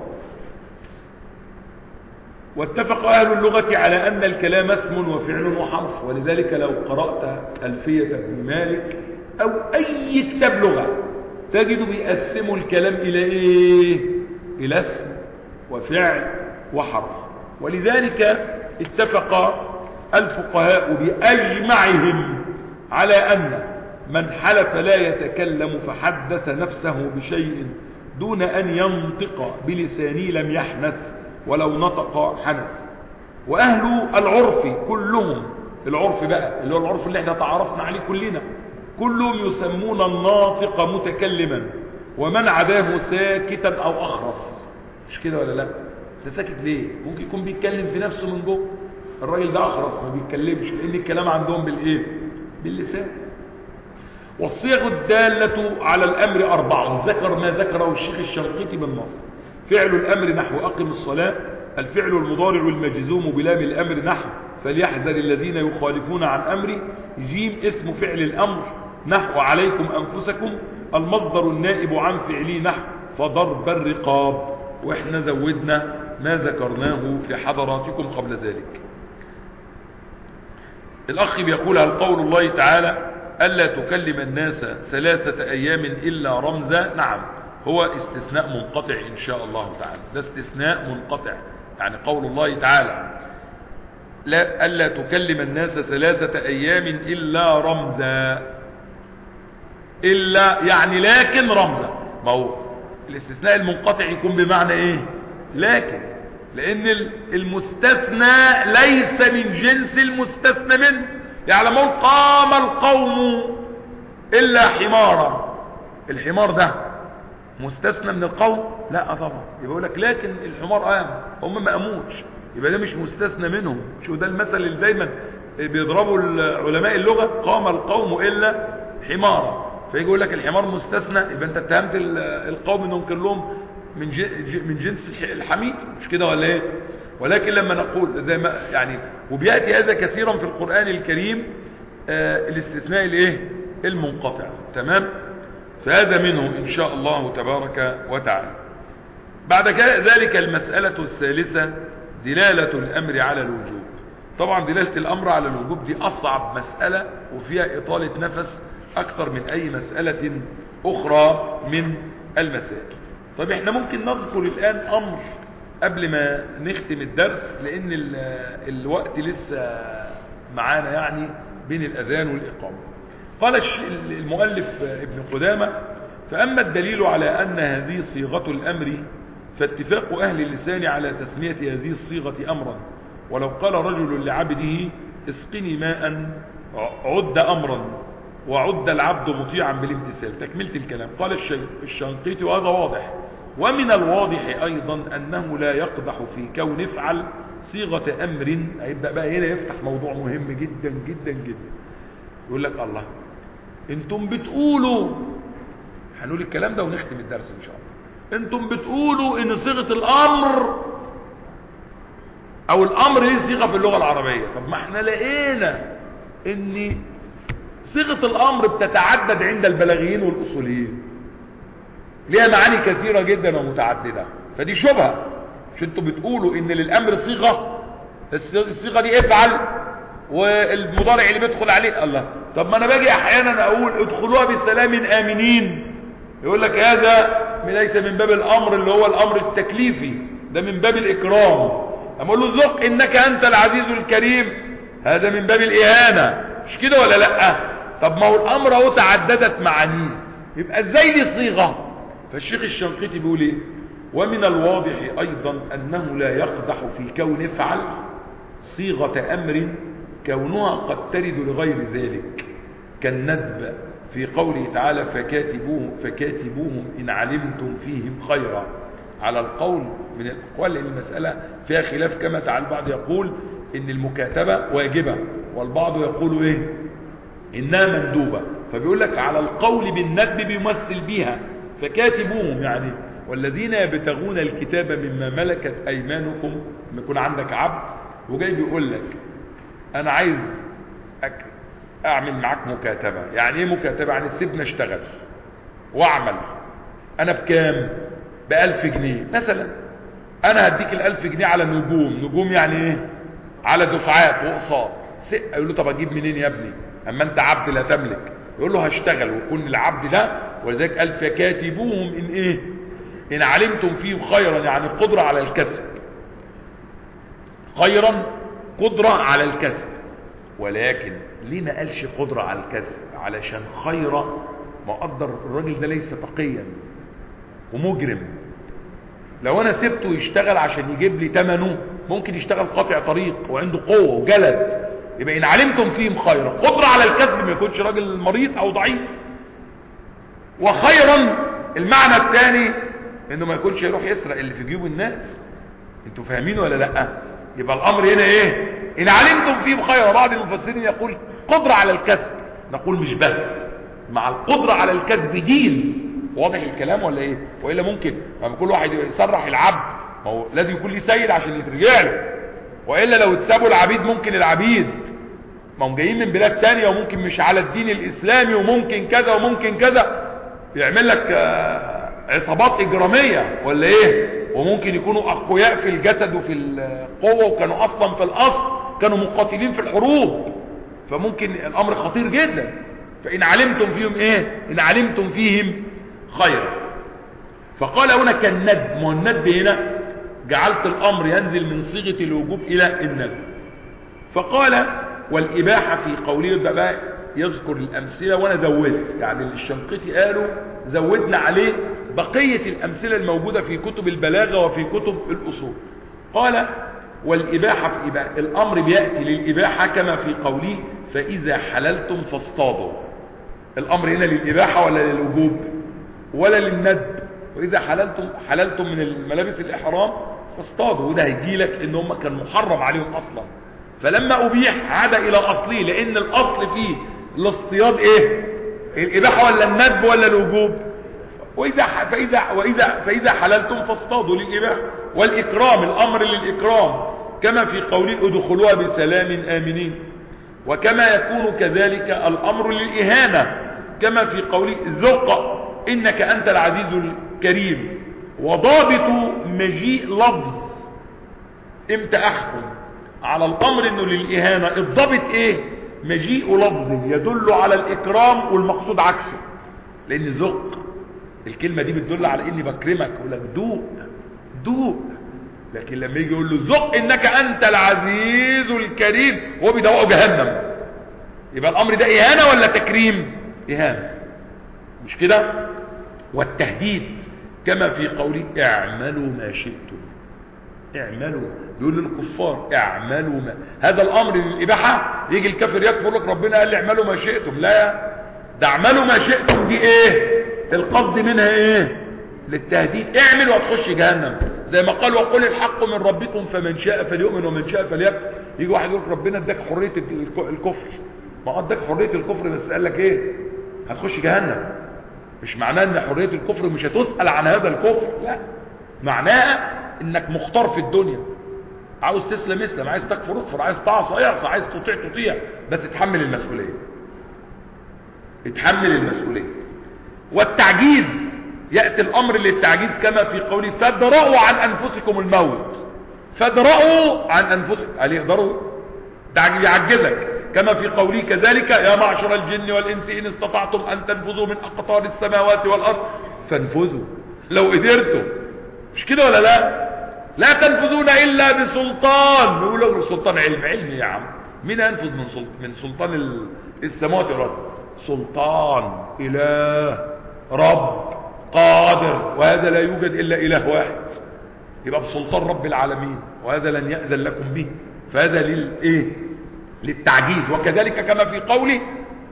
واتفق أهل اللغة على أن الكلام اسم وفعل وحرف، ولذلك لو قرأت ألفية ابن مالك أو أي كتاب لغة تجد بيقسموا الكلام إلى إيه؟ إلى اسم وفعل وحرف. ولذلك اتفق الفقهاء بأجمعهم على أن من حلف لا يتكلم فحدث نفسه بشيء دون أن ينطق بلسانه لم يحنث، ولو نطق حنث. وأهل العرف كلهم العرف بقى اللي هو العرف اللي احنا تعرفنا عليه كلنا، كلهم يسمون الناطق متكلما ومن عداه ساكتا او اخرس. مش كده ولا لا؟ ده ساكت ليه؟ ممكن يكون بيتكلم في نفسه من جوه. الراجل ده اخرس ما بيتكلمش لان الكلام عندهم بالايه؟ باللسان. والصيغ الدالة على الامر اربع، ذكر ما ذكره الشيخ الشنقيطي بالنص. فعل الامر نحو اقم الصلاة، الفعل المضارع المجزوم بلام الامر نحو فليحذر الذين يخالفون عن امري. جيم اسم فعل الامر نحو عليكم انفسكم، المصدر النائب عن فعلي نحو فضرب الرقاب. واحنا زودنا ما ذكرناه لحضراتكم قبل ذلك. الاخ بيقول هل قول الله تعالى الا تكلم الناس ثلاثة ايام الا رمزا؟ نعم، هو استثناء منقطع ان شاء الله تعالى، ده استثناء منقطع. يعني قول الله تعالى لا الا تكلم الناس ثلاثة ايام الا رمزا، الا يعني لكن رمزا. ما هو الاستثناء المنقطع يكون بمعنى ايه؟ لكن، لان المستثنى ليس من جنس المستثنى منه. يعلمون قام القوم الا حمارا، الحمار ده مستثنى من القوم؟ لا طبعا. يبقى يقول لك لكن الحمار قام، هم ما قاموش، يبقى ده مش مستثنى منهم. شو ده المثل اللي دايما بيضربوا علماء اللغة، قام القوم الا حمارا، فيجي يقول لك الحمار مستثنى، يبقى انت اتهمت القوم انهم كلهم من من جنس الحمير. مش كده ولا ايه؟ ولكن لما نقول زي ما يعني، وبياتي هذا كثيرا في القرآن الكريم، آه الاستثناء الايه؟ المنقطع. تمام؟ فهذا منه ان شاء الله تبارك وتعالى. بعد ذلك المسألة الثالثة دلالة الامر على الوجوب. طبعا دلالة الامر على الوجوب دي اصعب مسألة وفيها اطالة نفس اكثر من اي مسألة اخرى من المسائل. طب احنا ممكن نذكر الان امر قبل ما نختم الدرس، لان ال الوقت لسه معانا يعني بين الاذان والاقامة. قال المؤلف ابن قدامة فاما الدليل على ان هذه صيغة الامر فاتفاق اهل اللسان على تسمية هذه الصيغة امرا، ولو قال رجل لعبده اسقني ماء عد امرا وعد العبد مطيعا بالامتثال. تكملة الكلام. قال الشنقيطي وهذا واضح، ومن الواضح ايضا انه لا يقدح في كون افعل صيغة امر. هيبدأ بقى هنا يفتح موضوع مهم جدا جدا جدا. يقول لك الله انتم بتقولوا، هنقول الكلام ده ونختم الدرس ان شاء الله، انتم بتقولوا ان صيغة الامر او الامر هي صيغة في اللغة العربية. طب ما احنا لقينا ان صيغة الامر بتتعدد عند البلاغيين والاصوليين، ليها معاني كثيرة جدا ومتعددة. فدي شبهة، مش انتوا بتقولوا ان للامر صيغة، الصيغة دي افعل والمضارع اللي بيدخل عليه. الله، طب ما انا باجي احيانا اقول ادخلوها بسلام امنين، يقول لك هذا ليس من باب الامر اللي هو الامر التكليفي، ده من باب الاكرام. اما اقول له ذق انك انت العزيز الكريم، هذا من باب الاهانة. مش كده ولا لا؟ طب ما هو الامر اهو تعددت معانيه، يبقى ازاي دي صيغة؟ فالشيخ الشنقيطي بيقول ايه؟ ومن الواضح ايضا انه لا يقدح في كون افعل صيغة امر كونها قد ترد لغير ذلك، كالندب في قوله تعالى فكاتبوهم, فكاتبوهم إن علمتم فيهم خيرا، على القول من الأقوال. لأن المسألة فيها خلاف، كما تعالى البعض يقول إن المكاتبة واجبة، والبعض يقول إيه؟ إنها مندوبة. فبيقول لك على القول بالندب بيمثل بيها فكاتبوهم، يعني والذين يبتغون الكتاب مما ملكت أيمانكم. لما يكون عندك عبد وجاي بيقول لك انا عايز أك... اعمل معاك مكاتبة. يعني ايه مكاتبة؟ يعني سيبنا اشتغل واعمل، انا بكام؟ بألف جنيه مثلا، انا هديك الالف جنيه على نجوم. نجوم يعني ايه؟ على دفعات واقساط. يقول له طب اجيب منين يا ابني اما انت عبد لا تملك؟ يقول له هشتغل ويكون العبد ده. ولذلك قال فكاتبوهم ان ايه؟ ان علمتم فيهم خيرا، يعني قدرة على الكسب، خيرا قدرة على الكسب. ولكن ليه ما قالش قدرة على الكسب؟ علشان خيرا مقدر الراجل ده ليس تقيا ومجرم. لو انا سبته يشتغل عشان يجيب لي ثمنه، ممكن يشتغل قاطع طريق وعنده قوة وجلد، يبقى إن علمتم فيهم خيرا، قدرة على الكسب ما يكونش راجل مريض أو ضعيف. وخيرا المعنى الثاني إنه ما يكونش يروح يسرق اللي في جيوب الناس. انتوا فاهمين ولا لا؟ يبقى الأمر هنا إيه؟ إن علمتم فيهم خيرا. بعض المفسرين يقول قدرة على الكسب، نقول مش بس، مع القدرة على الكسب دين. واضح الكلام ولا ايه؟ وإلا ممكن لما كل واحد يسرح العبد، ما هو لازم يكون ليه سيد عشان يترجع له، وإلا لو اتسابوا العبيد ممكن العبيد ما هم جايين من بلاد تانية وممكن مش على الدين الإسلامي وممكن كذا وممكن كذا، يعمل لك عصابات إجرامية ولا ايه، وممكن يكونوا أقوياء في الجسد وفي القوة وكانوا أصلا في الأصل كانوا مقاتلين في الحروب، فممكن الأمر خطير جدا. فإن علمتم فيهم ايه؟ إن علمتم فيهم خيرا. فقال هنا كالندب، والندب هنا جعلت الأمر ينزل من صيغة الوجوب إلى الندب. فقال والإباحة في قوله بقى يذكر الأمثلة، وأنا زودت يعني الشنقيطي قالوا زودنا عليه بقية الأمثلة الموجودة في كتب البلاغة وفي كتب الأصول. قال والإباحة في إباحة، الأمر بيأتي للإباحة كما في قوله فإذا حللتم فاصطادوا. الأمر هنا للإباحة ولا للوجوب ولا للندب؟ وإذا حللتم حللتم من الملابس الإحرام فاصطادوا، وده هيجي لك إن هم كان محرم عليهم أصلا، فلما أبيح عاد إلى أصله، لأن الأصل فيه الاصطياد إيه؟ الإباحة ولا الندب ولا الوجوب؟ وإذا فإذا وإذا فإذا حللتم فاصطادوا للإباحة. والإكرام الأمر للإكرام كما في قوله ادخلوها بسلام آمنين. وكما يكون كذلك الأمر للإهانة كما في قوله ذق إنك أنت العزيز الكريم. وضابط مجيء لفظ امتى أحكم على الأمر إنه للإهانة؟ الضابط إيه؟ مجيء لفظ يدل على الإكرام والمقصود عكسه، لأن ذق الكلمة دي بتدل على إني بكرمك، يقول لك دوق دوق، لكن لما يجي يقول له ذق إنك أنت العزيز الكريم هو بيدوقه جهنم، يبقى الأمر ده إهانة ولا تكريم؟ إهانة، مش كده؟ والتهديد كما في قوله اعملوا ما شئتم. اعملوا، يقول للكفار اعملوا ما، هذا الأمر للإباحة. يجي الكافر يكفر لك ربنا قال لي اعملوا ما شئتم، لا ده اعملوا ما شئتم دي ايه؟ القصد منها ايه؟ للتهديد، اعمل وهتخش جهنم، زي ما قال وقل الحق من ربكم فمن شاء فليؤمن ومن شاء فليكفر. يجي واحد يقول ربنا اداك حرية الكفر، ما اداك حرية الكفر بس قال لك ايه؟ هتخش جهنم. مش معناه ان حرية الكفر مش هتسأل عن هذا الكفر، لا، معناها انك مختار في الدنيا، عاوز تسلم اسلم، عايز تكفر اكفر، عايز تعصى اعصى، عايز تطيع تطيع، بس اتحمل المسؤولية، اتحمل المسؤولية. والتعجيز يأتي الامر للتعجيز كما في قوله فادرأوا عن انفسكم الموت. فادرأوا عن انفسكم، هل يقدروا؟ يعجزك كما في قوله كذلك يا معشر الجن والانس ان استطعتم ان تنفذوا من اقطار السماوات والارض فانفذوا لو قدرتم. مش كده ولا لا؟ لا تنفذون الا بسلطان. نقول سلطان علم، علم يا عم، مين ينفذ من سلطان من سلطان السماوات والارض؟ سلطان اله رب قادر، وهذا لا يوجد الا اله واحد، يبقى بسلطان رب العالمين، وهذا لن يأذن لكم به، فهذا للايه؟ للتعجيز. وكذلك كما في قوله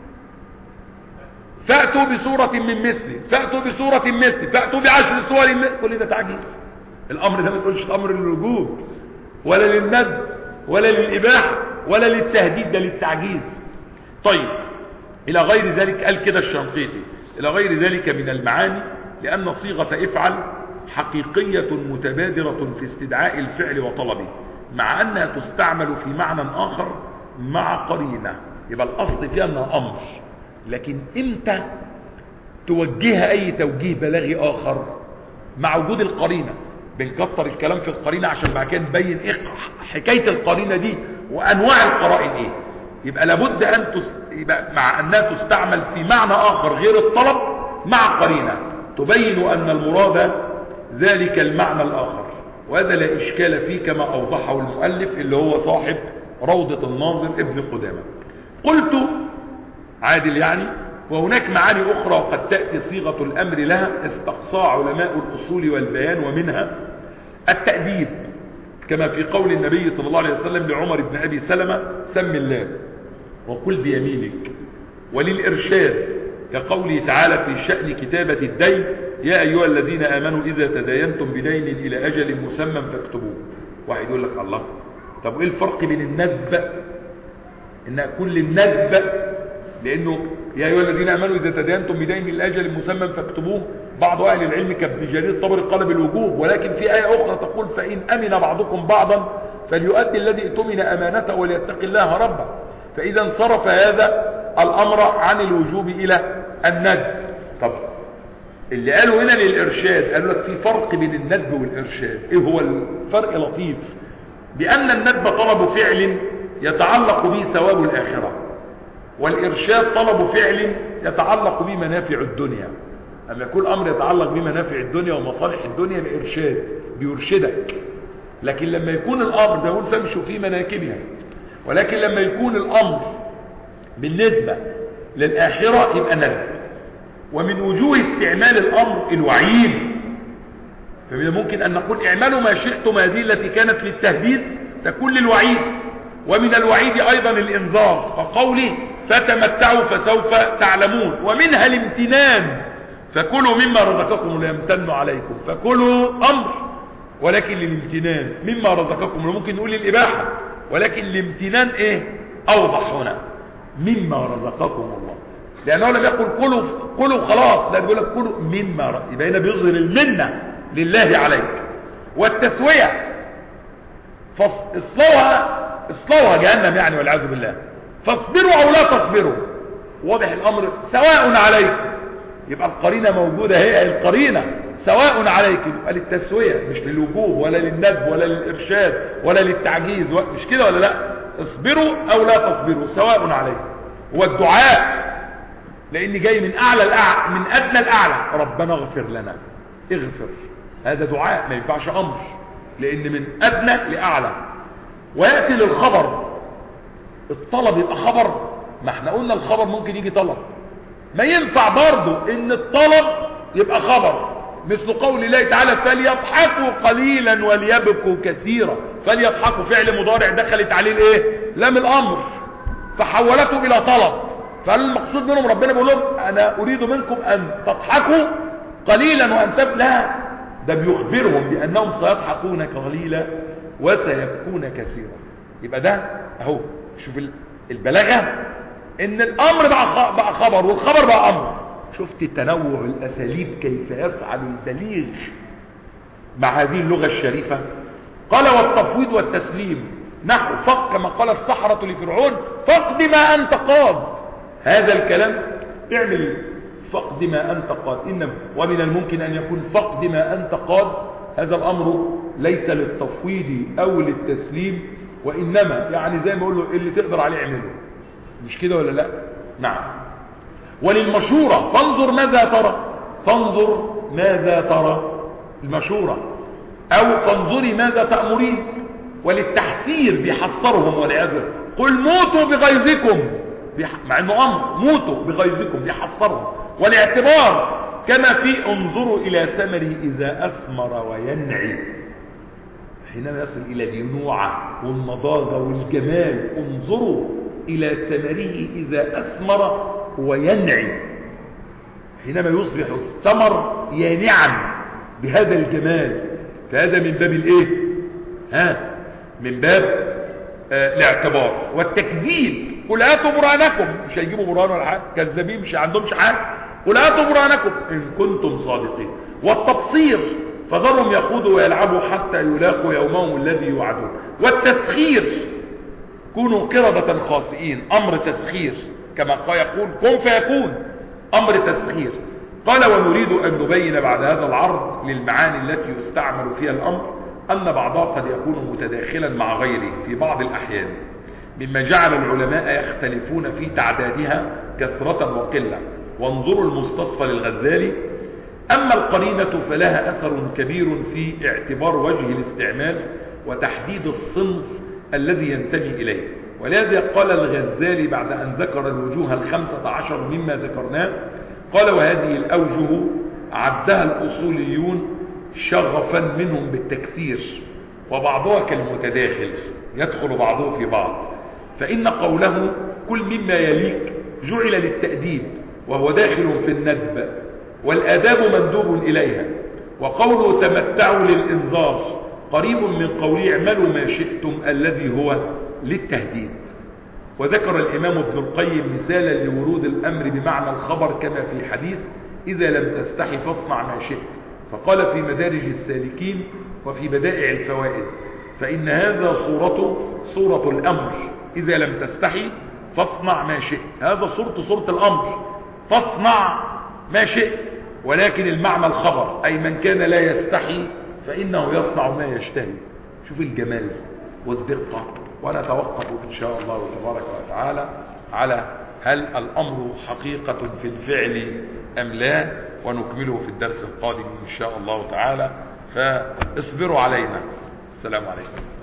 فأتوا بسورة من مثله، فأتوا بسورة مثله، فأتوا بعشر سور مثله، كل ده تعجيز. الأمر ده ما تقولش الأمر للوجوب ولا للندب ولا للإباحة ولا للتهديد، ده للتعجيز. طيب إلى غير ذلك قال كده الشنقيطي إلى غير ذلك من المعاني، لأن صيغة افعل حقيقية متبادرة في استدعاء الفعل وطلبه، مع أنها تستعمل في معنى آخر مع قرينة. يبقى الأصل فيها أنها أمر، لكن إمتى توجهها أي توجيه بلاغي آخر؟ مع وجود القرينة. بنكتر الكلام في القرينة عشان بعد كده نبين إيه حكاية القرينة دي وأنواع القرائن إيه. يبقى لابد أن تس... يبقى مع أنها تستعمل في معنى آخر غير الطلب مع قرينة تبين أن المراد ذلك المعنى الآخر، وهذا لا إشكال فيه كما أوضحه المؤلف اللي هو صاحب روضة الناظر ابن قدامة. قلت عادل يعني وهناك معاني أخرى وقد تأتي صيغة الأمر لها استقصى علماء الأصول والبيان، ومنها التأديب كما في قول النبي صلى الله عليه وسلم لعمر بن أبي سلمة سم الله وكل بيمينك. وللإرشاد كقوله تعالى في شأن كتابة الدين يا أيها الذين آمنوا إذا تداينتم بدين إلى أجل مسمى فاكتبوه. واحد يقول لك الله، طب إيه الفرق بين الندب إن كل الندب، لأنه يا أيها الذين آمنوا إذا تداينتم بدين إلى أجل مسمى فاكتبوه، بعض أهل العلم كابن جرير الطبري قال بالوجوب، ولكن في آية أخرى تقول فإن أمن بعضكم بعضا فليؤدي الذي اؤتمن أمانته وليتق الله ربه. فإذا انصرف هذا الأمر عن الوجوب إلى الندب. طب اللي قالوا هنا للإرشاد قالوا لك في فرق بين الندب والإرشاد. إيه هو الفرق؟ لطيف، بأن الندب طلب فعل يتعلق به ثواب الآخرة، والإرشاد طلب فعل يتعلق به منافع الدنيا. أما يكون أمر يتعلق بمنافع الدنيا ومصالح الدنيا بإرشاد بيرشدك، لكن لما يكون الأمر بيقول فامشوا في مناكبها، ولكن لما يكون الأمر بالنسبة للآخرة يبقى ندب. ومن وجوه استعمال الأمر الوعيد، فمن ممكن أن نقول اعملوا ما شئتم، هذه التي كانت للتهديد تكون للوعيد، ومن الوعيد أيضا الإنذار كقوله فتمتعوا فسوف تعلمون، ومنها الامتنان فكلوا مما رزقكم لا يمتن عليكم، فكلوا أمر ولكن للامتنان مما رزقكم. ممكن نقول للإباحة ولكن الامتنان إيه أوضح هنا، مما رزقكم الله، لأنه لم يقل كلوا كلوا خلاص، لا بيقول لك كلوا مما رزقكم، يبقى هنا بيظهر المنة لله عليك. والتسوية فاصلوها اصلوها جهنم يعني والعياذ بالله، فاصبروا أو لا تصبروا، واضح الأمر سواء عليكم، يبقى القرينة موجودة، هي القرينة سواء عليكم، يبقى للتسوية مش للوجوب ولا للندب ولا للإرشاد ولا للتعجيز، مش كده ولا لا؟ اصبروا أو لا تصبروا سواء عليكم. والدعاء لأن جاي من أعلى الأعلى من أدنى الأعلى، ربنا اغفر لنا، اغفر، هذا دعاء ما ينفعش أمر، لأن من أدنى لأعلى. ويأتي للخبر، الطلب يبقى خبر، ما احنا قلنا الخبر ممكن يجي طلب، ما ينفع برضو ان الطلب يبقى خبر، مثل قول الله تعالى فليضحكوا قليلا وليبكوا كثيرا. فليضحكوا فعل مضارع دخلت عليه الايه؟ لام الامر، فحولته الى طلب، فالمقصود منهم ربنا بيقول لهم انا اريد منكم ان تضحكوا قليلا وان تب لا، ده بيخبرهم بانهم سيضحكون قليلا وسيبكون كثيرا. يبقى ده اهو شوف البلاغه، ان الامر بقى خبر والخبر بقى امر. شفت تنوع الاساليب كيف يفعل البليغ مع هذه اللغه الشريفه. قال والتفويض والتسليم نحو فق، كما قال السحرة لفرعون فقد ما انت قاد، هذا الكلام اعمل فقد ما انت قاد. إنما ومن الممكن ان يكون فقد ما انت قاد هذا الامر ليس للتفويض او للتسليم، وانما يعني زي ما اقول له اللي تقدر عليه اعمله، مش كده ولا لا؟ نعم. وللمشورة فانظر ماذا ترى، فانظر ماذا ترى المشورة، او فانظري ماذا تأمرين. وللتحسير بيحصرهم والعياذ بالله، قل موتوا بغيظكم، مع انه امر موتوا بغيظكم بيحصرهم. والاعتبار كما في انظروا الى ثمره اذا اثمر وينعي، حينما يصل الى الينوعة والنضاجة والجمال، انظروا الى ثمره اذا اثمر وينعي، حينما يصبح الثمر يانعا بهذا الجمال. فهذا من باب الايه؟ ها من باب آه الاعتبار. والتكذيب قل هاتوا برهانكم، مش هيجيبوا برهان ولا حاجه، كذابين مش عندهمش حاجه، قل هاتوا برهانكم ان كنتم صادقين. والتبصير فذرهم يخوضوا ويلعبوا حتى يلاقوا يومهم الذي يوعدون. والتسخير كونوا قردة خاسئين، امر تسخير كما قال يقول كن فيكون، امر تسخير. قال ونريد ان نبين بعد هذا العرض للمعاني التي يستعمل فيها الامر ان بعضها قد يكون متداخلا مع غيره في بعض الاحيان، مما جعل العلماء يختلفون في تعدادها كثرة وقلة. وانظروا المستصفى للغزالي. اما القرينة فلها اثر كبير في اعتبار وجه الاستعمال وتحديد الصنف الذي ينتمي اليه. ولذا قال الغزالي بعد ان ذكر الوجوه الخمسة عشر مما ذكرناه، قال وهذه الاوجه عدها الاصوليون شغفا منهم بالتكثير، وبعضها كالمتداخل يدخل بعضه في بعض. فإن قوله كل مما يليك جعل للتأديب وهو داخل في الندب، والآداب مندوب إليها. وقوله تمتعوا للإنذار قريب من قوله اعملوا ما شئتم الذي هو للتهديد. وذكر الإمام ابن القيم مثالا لورود الأمر بمعنى الخبر كما في حديث إذا لم تستحي فاصنع ما شئت، فقال في مدارج السالكين وفي بدائع الفوائد فإن هذا صورته صورة الأمر إذا لم تستحي فاصنع ما شئت، هذا صورة صورة الأمر فاصنع ما شئت، ولكن المعنى الخبر أي من كان لا يستحي فإنه يصنع ما يشتهي. شوف الجمال والدقة. ونتوقف إن شاء الله تبارك وتعالى على هل الأمر حقيقة في الفعل أم لا، ونكمله في الدرس القادم إن شاء الله تعالى. فاصبروا علينا. السلام عليكم.